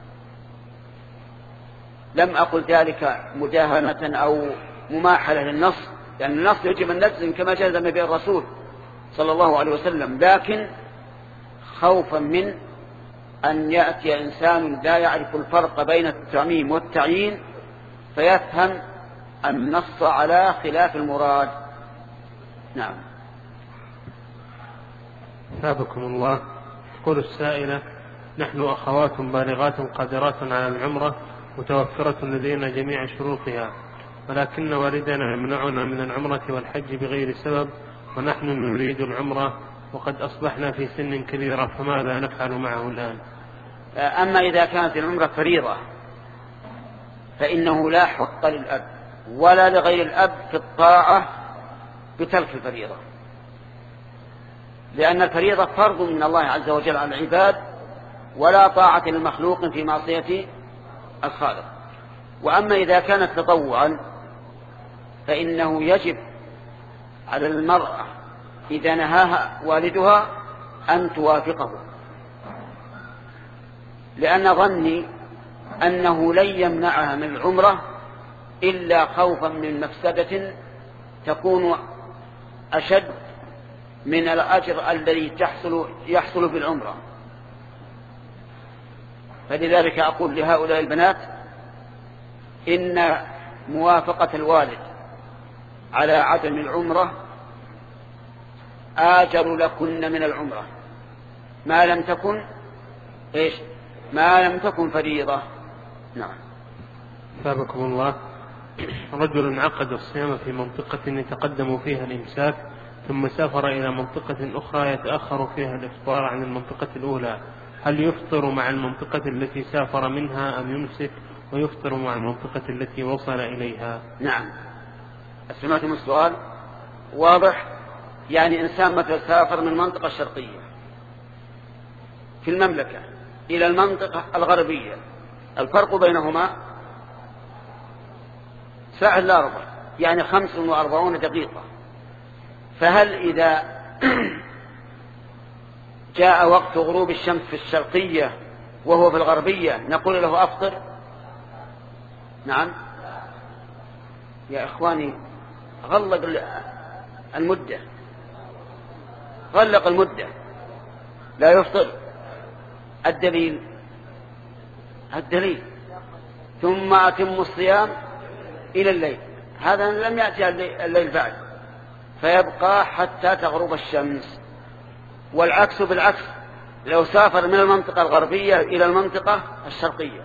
لم أقل ذلك مداهنة أو مماحلة للنص، لأن يعني النص يجب أن نلزم كما جزم به الرسول صلى الله عليه وسلم، لكن خوفا من أن يأتي إنسان لا يعرف الفرق بين التعميم والتعيين فيفهم النص على خلاف المراد. نعم. أثابكم الله. تقول السائلة: نحن أخوات بالغات قادرات على العمرة متوفرة لدينا جميع شروطها، ولكن والدنا يمنعنا من العمرة والحج بغير سبب، ونحن نريد العمرة وقد أصبحنا في سن كبيرة، فماذا نفعل معه الآن؟ أما إذا كانت العمرة فريضة فإنه لا حق للأب ولا لغير الأب في الطاعة بترك الفريضة، لأن الفريضة فرض من الله عز وجل على العباد، ولا طاعة للمخلوق في معصية الخالق. وأما إذا كانت تطوعا فإنه يجب على المرأة إذا نهاها والدها أن توافقه، لأن ظني أنه لن يمنعها من العمرة إلا خوفا من مفسدة تكون أشد من الأجر الذي تحصل يحصل بالعمرة. فلذلك أقول لهؤلاء البنات إن موافقة الوالد على عدم العمرة آجر لكن من العمرة ما لم تكن إيش ما لم تكن فريضة. نعم. ثابكم الله. رجل عقد الصيام في منطقة يتقدم فيها الإمساك، ثم سافر إلى منطقة أخرى يتأخر فيها الإفطار عن المنطقة الأولى، هل يفطر مع المنطقة التي سافر منها أم يمسك ويفطر مع المنطقة التي وصل إليها؟ نعم. سمعتم السؤال واضح. يعني إنسان مثلا سافر من المنطقة الشرقية في المملكة إلى المنطقة الغربية، الفرق بينهما ساعة إلا ربع، يعني خمس وأربعون دقيقة. فهل إذا جاء وقت غروب الشمس في الشرقية وهو في الغربية نقول له أفطر؟ نعم. يا إخواني غلق المدة، غلق المدة، لا يفطر. الدليل الدليل ثم أتم الصيام إلى الليل، هذا لم يأتي الليل بعد، فيبقى حتى تغرب الشمس. والعكس بالعكس، لو سافر من المنطقة الغربية إلى المنطقة الشرقية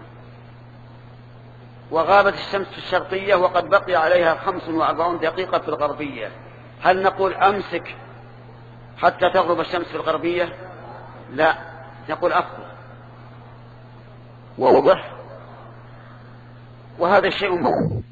وغابت الشمس في الشرقية وقد بقي عليها خمس وأربعون دقيقة في الغربية، هل نقول أمسك حتى تغرب الشمس في الغربية؟ لا، نقول أفضل. واضح؟ وهذا الشيء مهم.